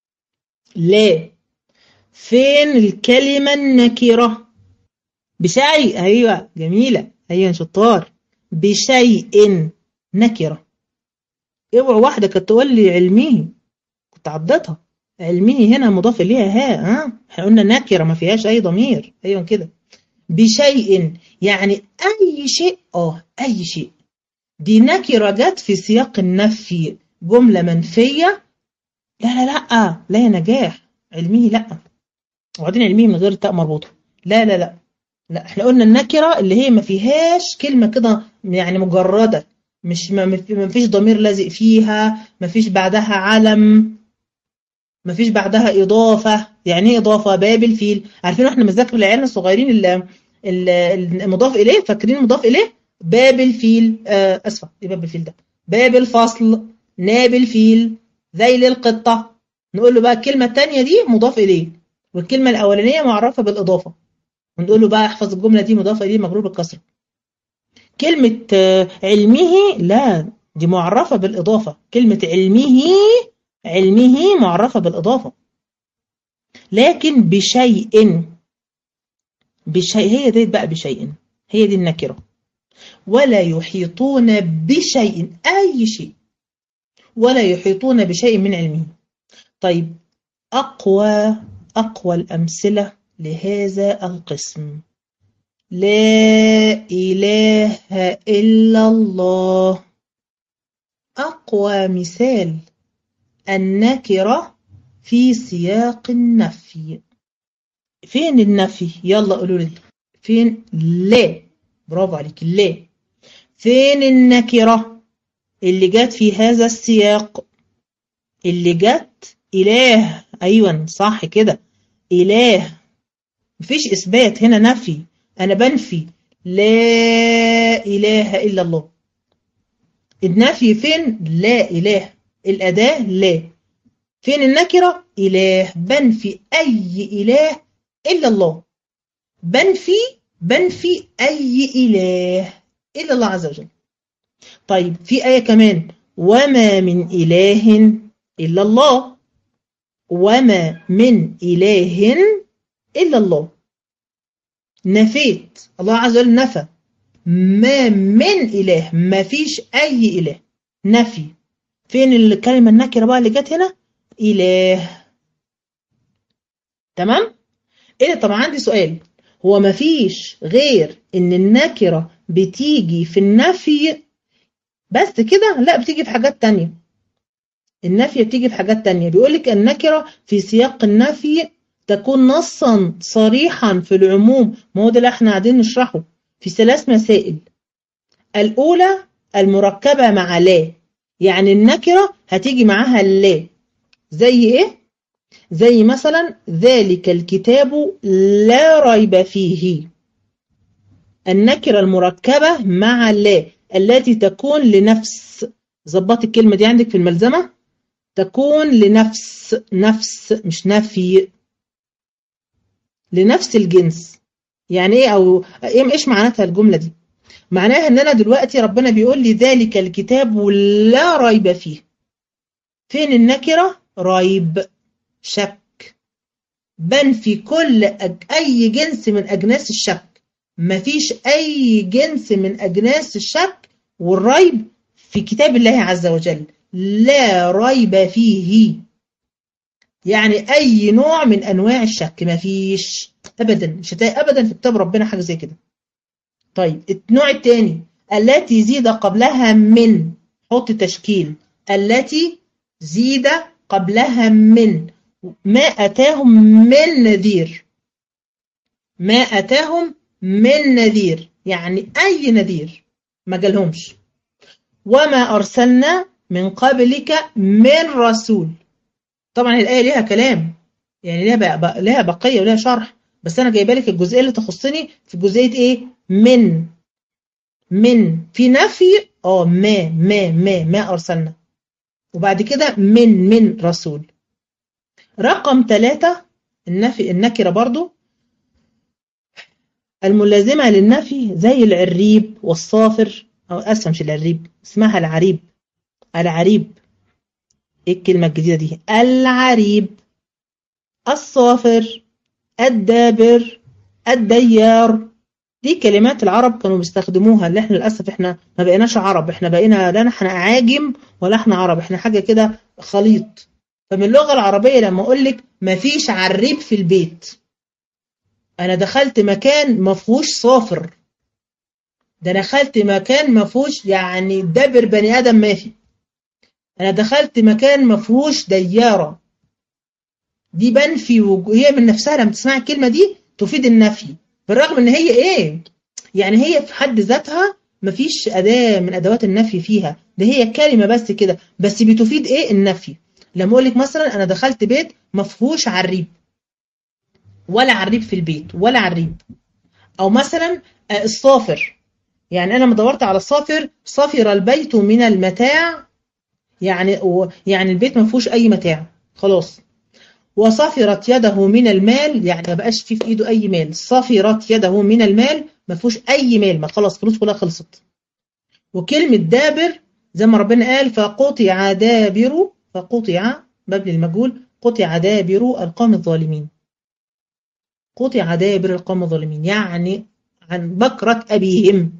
لا. فين الكلمة النكرة؟ بشيء. أيوة جميلة، أيوة شطار. بشيء نكرة. اوعى واحدة كانت تقول لي علمه كنت عضتها. علمه هنا مضاف إليها ها احنا قلنا نكرة ما فيهاش أي ضمير. أيوة كده. بشيء يعني أي شيء. أي شيء. دي نكرة جت في سياق النفي، جملة منفية. لا لا لا لا يا نجاح، علمه لا. وبعدين علمه من غير تاء مربوطة. لا لا لا لا، احنا قلنا النكرة اللي هي ما فيهاش كلمة كده يعني مجردة، مش ما فيش ضمير لازق فيها، ما فيش بعدها علم، ما فيش بعدها إضافة. يعني ايه إضافة؟ باب الفيل. عارفين احنا بنذاكر العيال الصغيرين المضاف إليه، فاكرين المضاف إليه؟ باب الفيل. أسفة، ايه باب الفيل ده؟ باب الفصل، ناب الفيل، ذيل القطة. نقول له بقى الكلمة الثانية دي مضاف إليه، والكلمة الأولانية معرفة بالإضافة، ونقول له بقى احفظ الجملة دي مضافة إليه مجرور بالكسرة. كلمة علمه لا، دي معرفة بالإضافة. كلمة علمه معرفة بالإضافة. لكن بشيء هي دي بقى. بشيء هي دي النكرة. ولا يحيطون بشيء أي شيء، ولا يحيطون بشيء من علمه. طيب أقوى الأمثلة لهذا القسم. لا إله إلا الله. أقوى مثال النكرة في سياق النفي. فين النفي؟ يلا قولوا لي. فين؟ لا. برافو عليك، لا. فين النكرة اللي جت في هذا السياق؟ اللي جت إله. أيوة صح كده، إله. مفيش إثبات هنا، نفي. أنا بنفي لا إله إلا الله. النفي فين؟ لا إله. الأداة لا. فين النكرة؟ إله. بنفي أي إله إلا الله. بنفي أي إله إلا الله عز وجل. طيب في آية كمان، وما من إله إلا الله، وما من إله إلا الله. نفيت، الله عز وجل نفى ما من إله، ما فيش أي إله، نفي. فين الكلمة النكرة بقى اللي جت هنا؟ إله. تمام؟ إيه؟ طبعا عندي سؤال، هو ما فيش غير إن النكرة بتيجي في النفي بس كده؟ لا، بتيجي في حاجات تانية. النفي بتيجي في حاجات تانية. بيقولك النكرة في سياق النفي تكون نصا صريحا في العموم. ما هو ده اللي احنا قاعدين نشرحه في 3 مسائل. الأولى المركبة مع لا، يعني النكرة هتيجي معاها لا. زي ايه؟ زي مثلا ذلك الكتاب لا ريب فيه. النكرة المركبة مع لا التي تكون لنفس، ظبط الكلمة دي عندك في الملزمة، تكون لنفس، نفس مش نفي، لنفس الجنس. يعني ايه؟ او ايش معناتها الجملة دي؟ معناها ان انا دلوقتي ربنا بيقول لي ذلك الكتاب لا ريب فيه. فين النكرة؟ ريب، شك. بنفي كل اي جنس من اجناس الشك. مفيش اي جنس من اجناس الشك والريب في كتاب الله عز وجل، لا ريب فيه. يعني اي نوع من انواع الشك مفيش ابدا، مش هتلاقي ابدا في كتاب ربنا حاجه زي كده. طيب النوع الثاني، التي زيد قبلها من، حط تشكيل، التي زيد قبلها من، ما اتاهم من نذير، ما اتاهم من نذير، يعني اي نذير ما جالهمش. وما ارسلنا من قبلك من رسول. طبعا الآية ليها كلام، يعني ليها بقية وليها شرح، بس أنا جايبه لك الجزئية اللي تخصني في جزئية إيه؟ من في نفي ما أرسلنا، وبعد كده من رسول. رقم 3 النفي النكرة برضو الملازمة للنفي، زي العريب والصافر، أو أسفة مش العريب، اسمها العريب. العريب، إيه الكلمة الجديدة دي؟ العريب، الصافر، الدابر، الديار. دي كلمات العرب كانوا بيستخدموها، اللي احنا للأسف احنا ما بقيناش عرب، احنا بقينا لا احنا عاجم ولا احنا عرب، احنا حاجة كده خليط. فمن اللغة العربية لما اقول لك ما فيش عريب في البيت، انا دخلت مكان ما فيهوش صافر، ده انا دخلت مكان ما فيهوش يعني دابر بني ادم، ما في. انا دخلت مكان ما فيهوش ديارة. دي بنفي هي من نفسها لما تسمع الكلمة دي تفيد النفي، بالرغم ان هي ايه، يعني هي في حد ذاتها مفيش أداة من أدوات النفي فيها، ده هي كلمة بس كده، بس بتفيد إيه؟ النفي. لما أقول لك مثلا أنا دخلت بيت مفهوش عريب، ولا عريب في البيت ولا عريب. أو مثلا الصافر، يعني أنا دورت على الصافر، صفر البيت من المتاع، يعني البيت مفهوش أي متاع خلاص. وصفرت يده من المال، يعني ما بقاش في ايده اي مال، صفرت يده من المال ما فيهوش اي مال، ما خلاص فلوس كلها خلصت. وكلمة دابر زي ما ربنا قال فقطع دابر، فقطع مبني المجهول، قطع دابر القوم الظالمين. قطع دابر القوم الظالمين يعني عن بكرة أبيهم،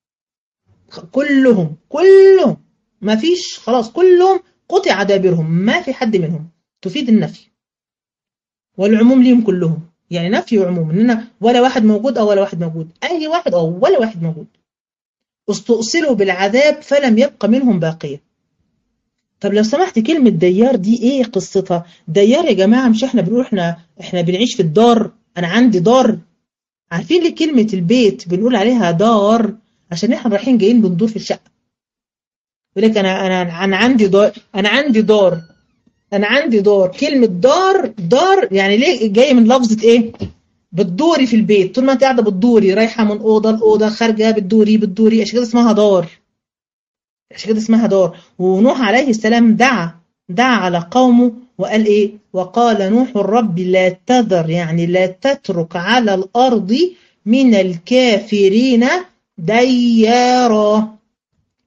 كلهم ما فيش خلاص، كلهم قطع دابرهم، ما في حد منهم. تفيد النفي والعموم ليهم كلهم، يعني نفي وعموم، اننا ولا واحد موجود او ولا واحد موجود، اي واحد او ولا واحد موجود. استؤصلوا بالعذاب فلم يبق منهم باقية. طب لو سمحت كلمة ديار دي ايه قصتها؟ ديار يا جماعة مش احنا بنقول احنا بنعيش في الدار، انا عندي دار. عارفين ليه كلمة البيت بنقول عليها دار؟ عشان احنا رايحين جايين بندور في الشقة. يقول لك انا عندي دار، انا عندي دار. كلمة دار يعني ليه جاية من لفظة ايه؟ بتدوري في البيت، طول ما انت قاعدة بتدوري، رايحة من أوضة لأوضة، خارجة بتدوري، عشان كده اسمها دار. عشان كده اسمها دار. ونوح عليه السلام دعا على قومه وقال ايه؟ وقال نوح الرب لا تذر، يعني لا تترك على الأرض من الكافرين ديارا.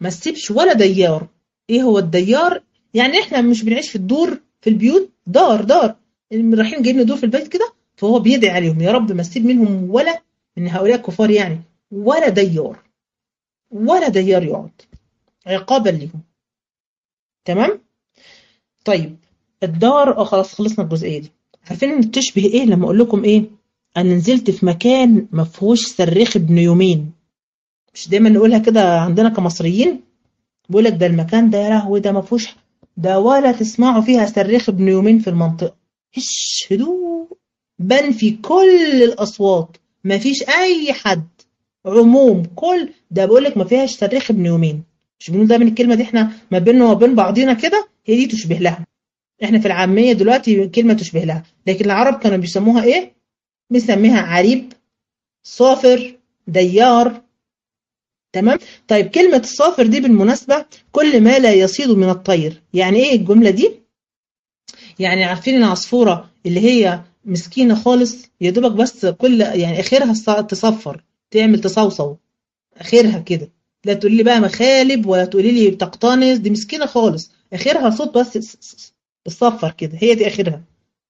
ما تسيبش ولا ديار. ايه هو الديار؟ يعني احنا مش بنعيش في الدور في البيوت، دار رايحين جايين ندور في البيت كده، فهو بيدعي عليهم يا رب ما تسيب منهم ولا من هؤلاء الكفار يعني ولا ديار، ولا ديار يقعد، عقابا لهم. تمام. طيب الدار خلاص خلصنا الجزئيه دي. عارفين ان تشبه ايه لما اقول لكم ايه؟ انا نزلت في مكان ما فيهوش صريخ ابن يومين. مش دايما نقولها كده عندنا كمصريين؟ بيقول لك ده المكان ده يا لهوي ده ما فيهوش، ده ولا تسمعوا فيها صريخ ابن يومين في المنطقه، هش هدوء، بنفي كل الاصوات، ما فيش اي حد، عموم كل ده بيقول لك ما فيهاش صريخ ابن يومين. مش بنقول ده من الكلمه دي احنا ما بيننا وبين بعضينا كده؟ هي دي تشبه لها. احنا في العاميه دلوقتي كلمه تشبه لها، لكن العرب كانوا بيسموها ايه؟ بنسميها عريب، صافر، ديار. تمام. طيب كلمة الصافر دي بالمناسبة كل ما لا يصيد من الطير. يعني ايه الجملة دي؟ يعني عارفين العصفورة اللي هي مسكينة خالص يا دوبك بس كل يعني اخرها تصفر، تعمل تصوصو، اخرها كده. لا تقولي لي بقى مخالب ولا تقولي لي بتقتنص، دي مسكينة خالص اخرها صوت بس بتصفر كده، هي دي اخرها.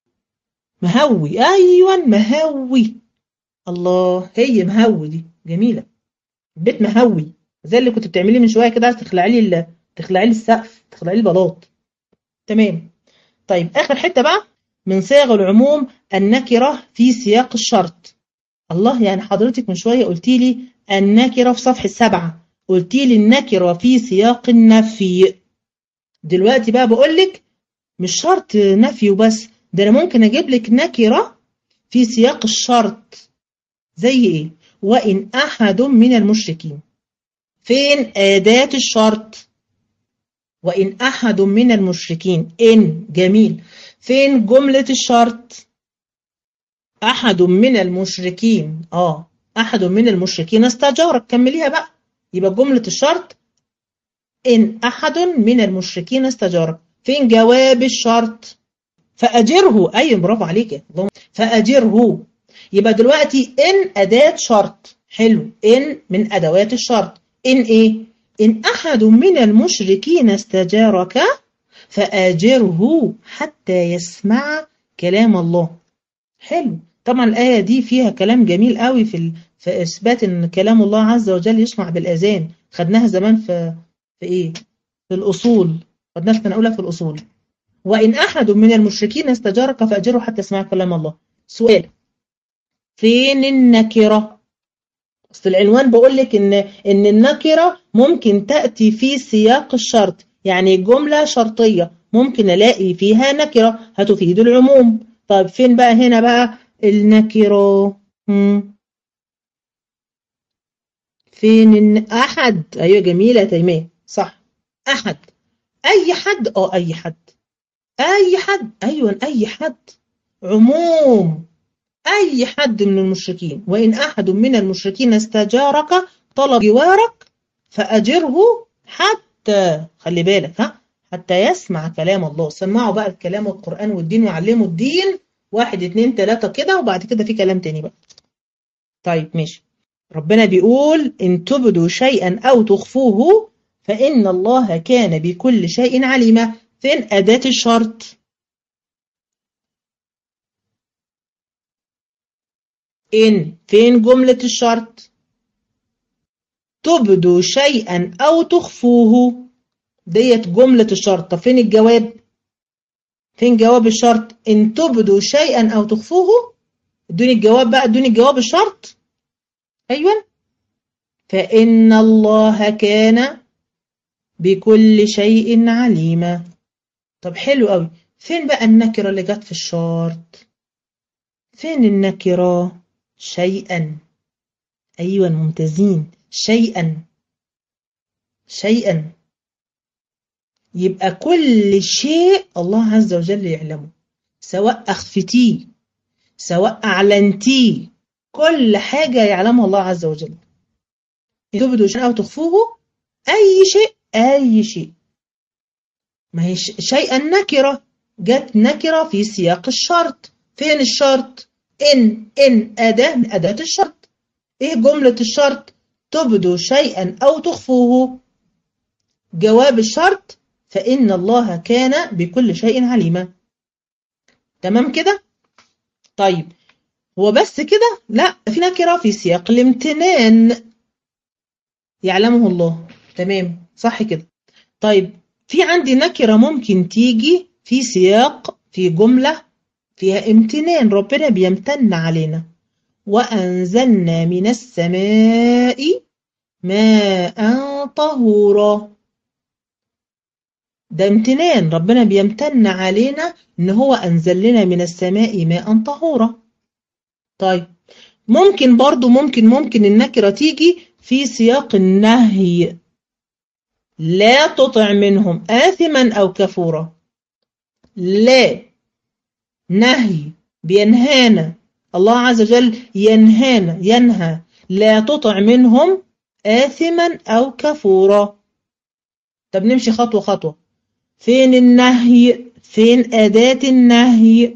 مهوي، ايوه مهوي. الله، هي مهوي دي جميلة، بيت مهوي، زي اللي كنت بتعمليه من شويه كده، عايز تخلعي لي تخلعي لي السقف، تخلعي لي البلاط. تمام. طيب اخر حته بقى، من صيغ العموم النكره في سياق الشرط. الله، يعني حضرتك من شويه قلتي لي النكره في صفحه 7، قلتي لي النكره في سياق النفي. دلوقتي بقى بقول لك مش شرط نفي وبس، ده انا ممكن اجيب لك نكره في سياق الشرط. زي ايه؟ وان احد من المشركين. فين أداة الشرط؟ وإن أحد من المشركين، إن جميل. فين جملة الشرط؟ أحد من المشركين، أحد من المشركين استجارك، كمليها بقى. يبقى جملة الشرط إن أحد من المشركين استجارك. فين جواب الشرط؟ فأجره، أي برافو عليك، فأجره. يبقى دلوقتي إن أداة شرط، حلو، إن من أدوات الشرط. إن إيه؟ إن أحد من المشركين استجارك فآجره حتى يسمع كلام الله. حلو. طبعا الآية دي فيها كلام جميل قوي في إثبات إن كلام الله عز وجل يسمع بالأذان. خدناها زمان في إيه؟ في الأصول، خدناها في أولى في الأصول. وإن أحد من المشركين استجارك فأجره حتى يسمع كلام الله. سؤال، فين النكرة؟ أصل العنوان بقول لك إن النكرة ممكن تأتي في سياق الشرط، يعني جملة شرطية ممكن ألاقي فيها نكرة هتفيد العموم. طيب فين بقى هنا بقى النكرة؟ فين أحد؟ أيوة جميلة تيمية، صح، أحد. أي حد، أي حد، أي حد، أيوة أي حد، عموم أي حد من المشركين. وإن أحد من المشركين استجارك، طلب جوارك، فأجره حتى، خلي بالك حتى يسمع كلام الله. سمعوا بقى الكلام والقرآن والدين وعلموا الدين، 1 2 3 كده، وبعد كده في كلام تاني بقى. طيب ماشي. ربنا بيقول إن تبدوا شيئا أو تخفوه فإن الله كان بكل شيء عليما. فين أداة الشرط؟ فين جملة الشرط؟ تبدوا شيئا أو تخفوه، ديت جملة الشرط. طب فين الجواب؟ فين جواب الشرط؟ إن تبدوا شيئا أو تخفوه. ادوني الجواب بقى، ادوني الجواب الشرط. أيوة، فإن الله كان بكل شيء عليما. طب حلو قوي. فين بقى النكرة اللي جت في الشرط؟ فين النكرة؟ شيئا. أيوة ممتازين، شيئا، شيئا. يبقى كل شيء الله عز وجل يعلمه، سواء أخفتيه سواء أعلنتيه، كل حاجة يعلمها الله عز وجل. تبدوا شيئا أو تخفوه، أي شيء، أي شيء. ما هي شيئا نكرة، جت نكرة في سياق الشرط. فين الشرط؟ إن أداة من أداة الشرط. إيه جملة الشرط؟ تبدوا شيئا أو تخفوه. جواب الشرط فإن الله كان بكل شيء عليما. تمام كده؟ طيب هو بس كده؟ لا، في نكرة في سياق الامتنان يعلمه الله. تمام صح كده. طيب في عندي نكرة ممكن تيجي في سياق في جملة فيها امتنان، ربنا بيمتن علينا. وأنزلنا من السماء ماء طهورا، ده امتنان، ربنا بيمتن علينا ان هو انزل لنا من السماء ماء طهورا. طيب ممكن برضو ممكن النكرة تيجي في سياق النهي، لا تطع منهم آثما أو كفورا. لا، نهي بينهانا، الله عز وجل ينهانا، ينهى لا تطع منهم آثما أو كفورا. طب نمشي خطوة خطوة. فين النهي؟ فين أداة النهي؟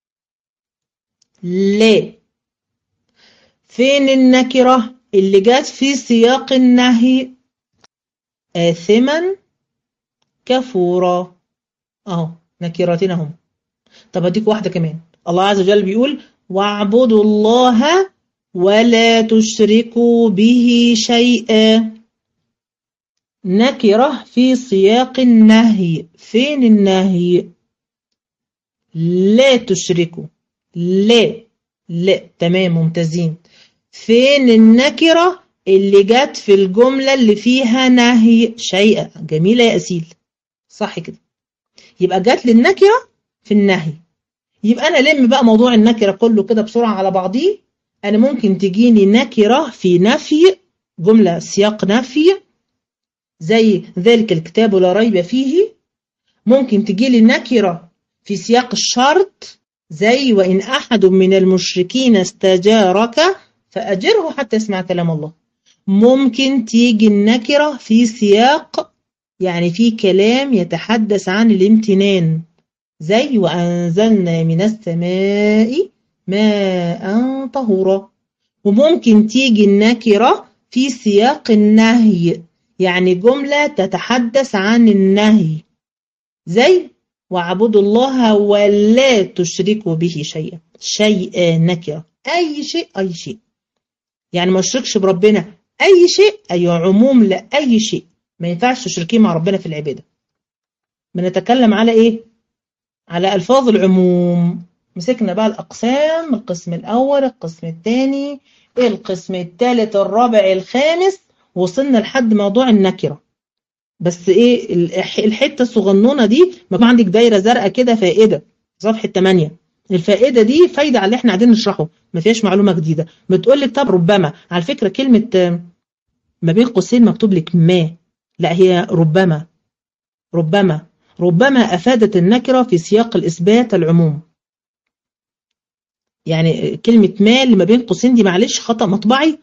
لا. فين النكرة اللي جات في سياق النهي؟ آثما كفورا. اهو نكرتين هم. طب اديك واحدة كمان. الله عز وجل بيقول واعبدوا الله ولا تشركوا به شيئا، نكرة في سياق النهي. فين النهي؟ لا تشركوا. لا. لا، تمام ممتازين. فين النكرة اللي جت في الجملة اللي فيها نهي؟ شيئا. جميلة يا أسيل، صح كده. يبقى جت للنكرة في النهي. يبقى أنا لم بقى موضوع النكرة كله كده بسرعة على بعضيه. أنا ممكن تجيني نكرة في نفي، جملة سياق نفي زي ذلك الكتاب لا ريب فيه. ممكن تجيلي نكرة في سياق الشرط زي وإن أحد من المشركين استجارك فأجره حتى يسمع كلام الله. ممكن تيجي النكرة في سياق يعني في كلام يتحدث عن الامتنان زي وأنزلنا من السماء ماء طهورا. وممكن تيجي النكرة في سياق النهي يعني جملة تتحدث عن النهي زي واعبدوا الله ولا تشركوا به شيئا. شيئا نكرة، أي شيء أي شيء، يعني ما اشركش بربنا أي شيء، أي عموم لأي شيء، ما ينفعش تشركيه مع ربنا في العبادة. بنتكلم على إيه؟ على ألفاظ العموم. مسكنا بقى الأقسام، القسم الأول، القسم الثاني، القسم الثالث، الرابع، الخامس، وصلنا لحد موضوع النكرة. بس إيه الحتة الصغنونة دي؟ ما عندك دايرة زرقاء كده فائدة صفحة 8. الفائدة دي فايدة على اللي احنا قاعدين نشرحه، ما فيهاش معلومة جديدة. بتقول لك طب ربما، على فكرة كلمة ما بين قوسين مكتوب لك ما، لا هي ربما. ربما أفادت النكرة في سياق الإثبات العموم. يعني كلمة ما اللي ما بين قوسين دي معلش خطأ مطبعي،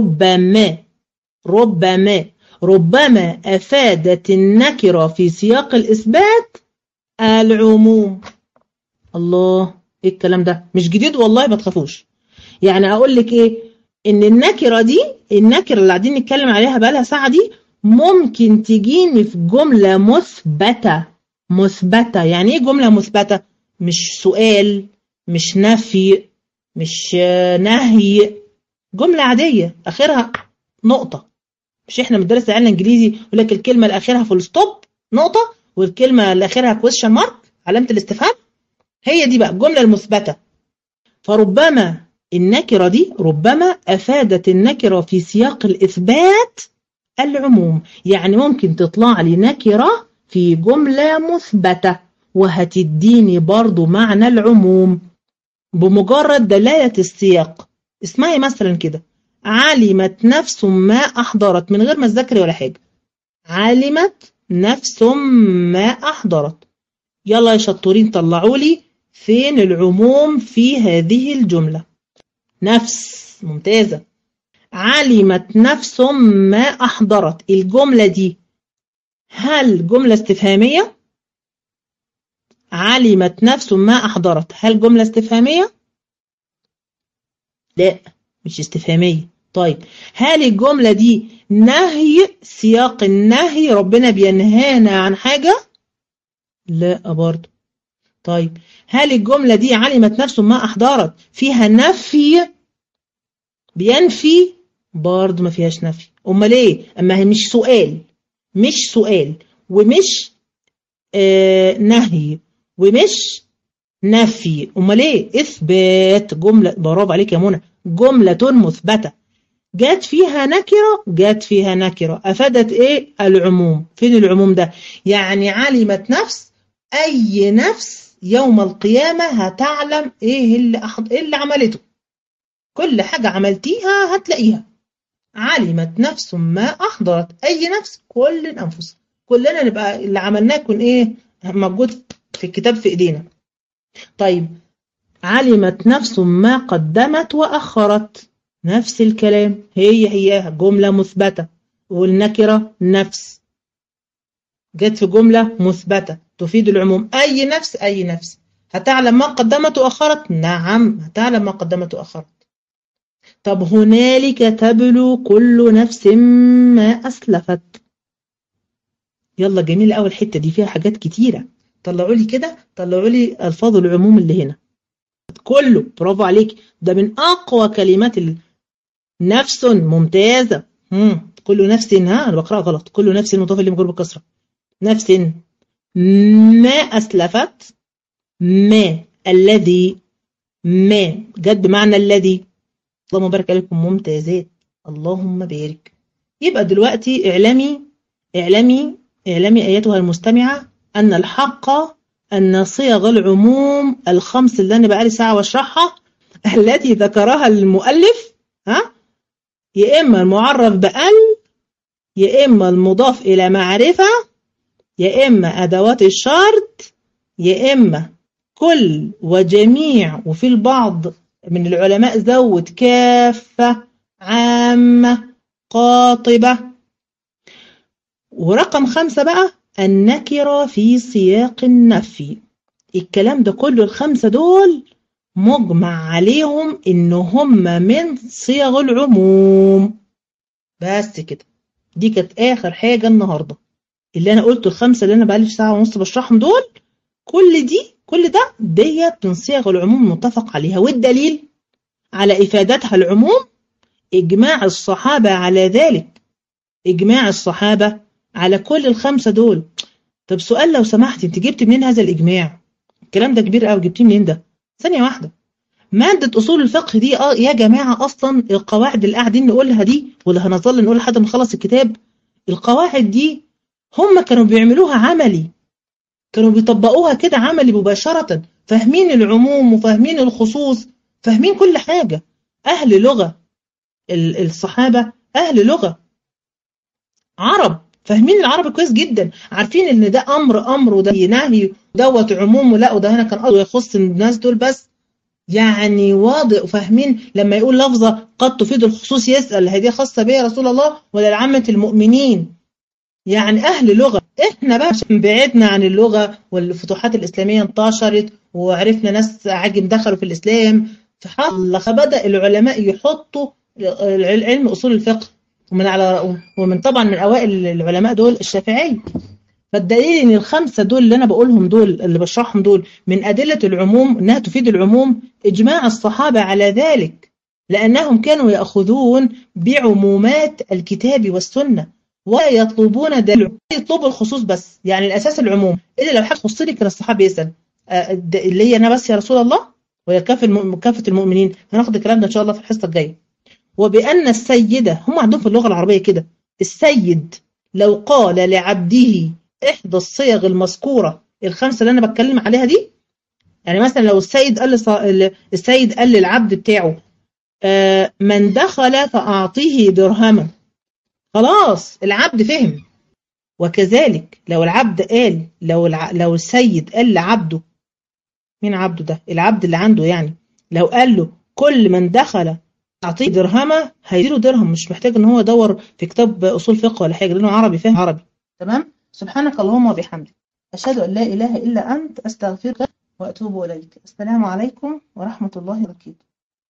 ربما أفادت النكرة في سياق الإثبات العموم. الله، إيه الكلام ده؟ مش جديد والله، ما تخافوش. يعني أقول لك إيه؟ إن النكرة دي، النكرة اللي قاعدين نتكلم عليها بقالها ساعة دي، ممكن تجيني في جملة مثبتة. يعني إيه جملة مثبتة؟ مش سؤال، مش نفي، مش نهي، جملة عادية آخرها نقطة. مش احنا بندرس العلم الانجليزي يقول لك الكلمة اللي آخرها فول ستوب نقطة، والكلمة اللي آخرها كويستشن مارك علامة الاستفهام؟ هي دي بقى الجملة المثبتة. فربما النكرة دي ربما أفادت النكرة في سياق الإثبات العموم. يعني ممكن تطلع لي نكرة في جملة مثبتة وهتديني برضو معنى العموم بمجرد دلالة السياق. اسمعي مثلا كده، علمت نفس ما أحضرت، من غير ما تذكري ولا حاجة. علمت نفس ما أحضرت. يلا يا شطورين طلعوا لي فين العموم في هذه الجملة. نفس، ممتازة. علمت نفس ما أحضرت، الجملة دي هل جملة استفهامية؟ علمت نفس ما أحضرت هل جملة استفهامية؟ لا، مش استفهامية. طيب هل الجملة دي نهي، سياق النهي ربنا بينهانا عن حاجة؟ لا برضه. طيب هل الجملة دي علمت نفس ما أحضرت فيها نفي، بينفي؟ برضه ما فيهاش نفي. أمال إيه؟ أما هي مش سؤال، مش سؤال ومش نهي ومش نفي، أمال إيه؟ إثبات. جملة، برافو عليك يا منى، جملة مثبتة جات فيها نكرة، جات فيها نكرة أفادت إيه؟ العموم. فين العموم ده؟ يعني علمت نفس، أي نفس يوم القيامة هتعلم إيه اللي عملته. كل حاجة عملتيها هتلاقيها. علمت نفس ما أحضرت، أي نفس، كل الأنفس، كلنا نبقى اللي عملناه يكون إيه؟ موجود في الكتاب في إيدينا. طيب علمت نفس ما قدمت وأخرت، نفس الكلام، هي جملة مثبتة، والنكرة نفس جت في جملة مثبتة تفيد العموم. أي نفس، أي نفس هتعلم ما قدمت وأخرت، نعم هتعلم ما قدمت وأخرت. طب هنالك تبلو كل نفس ما أسلفت. يلا جميل أول حتة دي فيها حاجات كتيرة. طلعوا لي كده، طلعوا لي ألفاظ العموم اللي هنا. كله، برافو عليك، ده من أقوى كلمات نفس، ممتازة. كل نفس، أنا بقرأ غلط، كل نفس مضاف إليه مجرور بالكسرة. نفس ما أسلفت، ما الذي، ما جد بمعنى الذي. اللهم بارك عليكم، ممتازات، اللهم بارك. يبقى دلوقتي اعلمي أيتها المستمعة أن الحق أن صيغ العموم الخمس اللي أنا بقالي ساعة واشرحها التي ذكرها المؤلف، يا إما المعرف بأن، يا إما المضاف إلى معرفة، يا إما أدوات الشرط، يا إما كل وجميع، وفي البعض من العلماء زود كافة، عامة، قاطبة. ورقم 5 بقى النكرة في سياق النفي. الكلام ده كله الخمسة دول مجمع عليهم إن هم من صيغ العموم. بس كده، دي كانت آخر حاجة النهاردة اللي أنا قلته. الخمسة اللي أنا بقالي ساعة ونص بشرحهم دول، كل ده ديت من صيغ العموم متفق عليها. والدليل على إفادتها العموم إجماع الصحابة على ذلك، إجماع الصحابة على كل الخمسة دول. طب سؤال لو سمحت، انت جبت منين هذا الإجماع؟ الكلام ده كبير قوي، جبتيه منين ده؟ ثانية واحدة، مادة أصول الفقه دي يا جماعة أصلا القواعد اللي قاعدين نقولها دي، واللي هنظل نقول لحد ما نخلص الكتاب، القواعد دي هم كانوا بيعملوها عملي، كانوا بيطبقوها كده عملي مباشرة، فاهمين العموم وفاهمين الخصوص، فاهمين كل حاجة. أهل لغة، الصحابة أهل لغة، عرب، فاهمين العربي كويس جدا، عارفين ان ده امر وده نهي دوت عموم، ولا وده هنا كان قصده يخص الناس دول بس. يعني واضح، وفاهمين لما يقول لفظة قد تفيد الخصوص يسأل هي دي خاصة بيه يا رسول الله ولا لعامة المؤمنين؟ يعني أهل لغة. إحنا بقى عشان بعدنا عن اللغة والفتوحات الإسلامية انتشرت وعرفنا ناس عجم دخلوا في الإسلام، فبدأ العلماء يحطوا علم أصول الفقه، ومن طبعا من أوائل العلماء دول الشافعي. فالدليل ان الخمسة دول اللي انا بقولهم، دول اللي بشرحهم دول من أدلة العموم انها تفيد العموم، اجماع الصحابة على ذلك، لانهم كانوا يأخذون بعمومات الكتاب والسنة ولا يطلبون دليل، يطلبوا الخصوص بس. يعني الاساس العموم، الا لو حاجة خصني كان الصحابة يسأل اللي هي انا بس يا رسول الله ولا كافة المؤمنين. هناخد الكلام ده ان شاء الله في الحصة الجاية. وبأن السيدة، هم عندهم في اللغة العربية كده، السيد لو قال لعبده إحدى الصيغ المذكورة الخمسة اللي أنا بتكلم عليها دي، يعني مثلا لو السيد قال للعبد بتاعه من دخل فأعطيه درهما، خلاص العبد فهم. وكذلك لو العبد قال، لو السيد قال لعبده، مين عبده ده؟ العبد اللي عنده يعني، لو قال له كل من دخل أعطيه درهما، هيديله درهم، مش محتاج ان هو يدور في كتاب أصول فقه ولا حاجة، لأنه عربي فاهم عربي. تمام. سبحانك اللهم وبحمدك، أشهد أن لا إله إلا أنت، أستغفرك وأتوب إليك. السلام عليكم ورحمة الله وبركاته.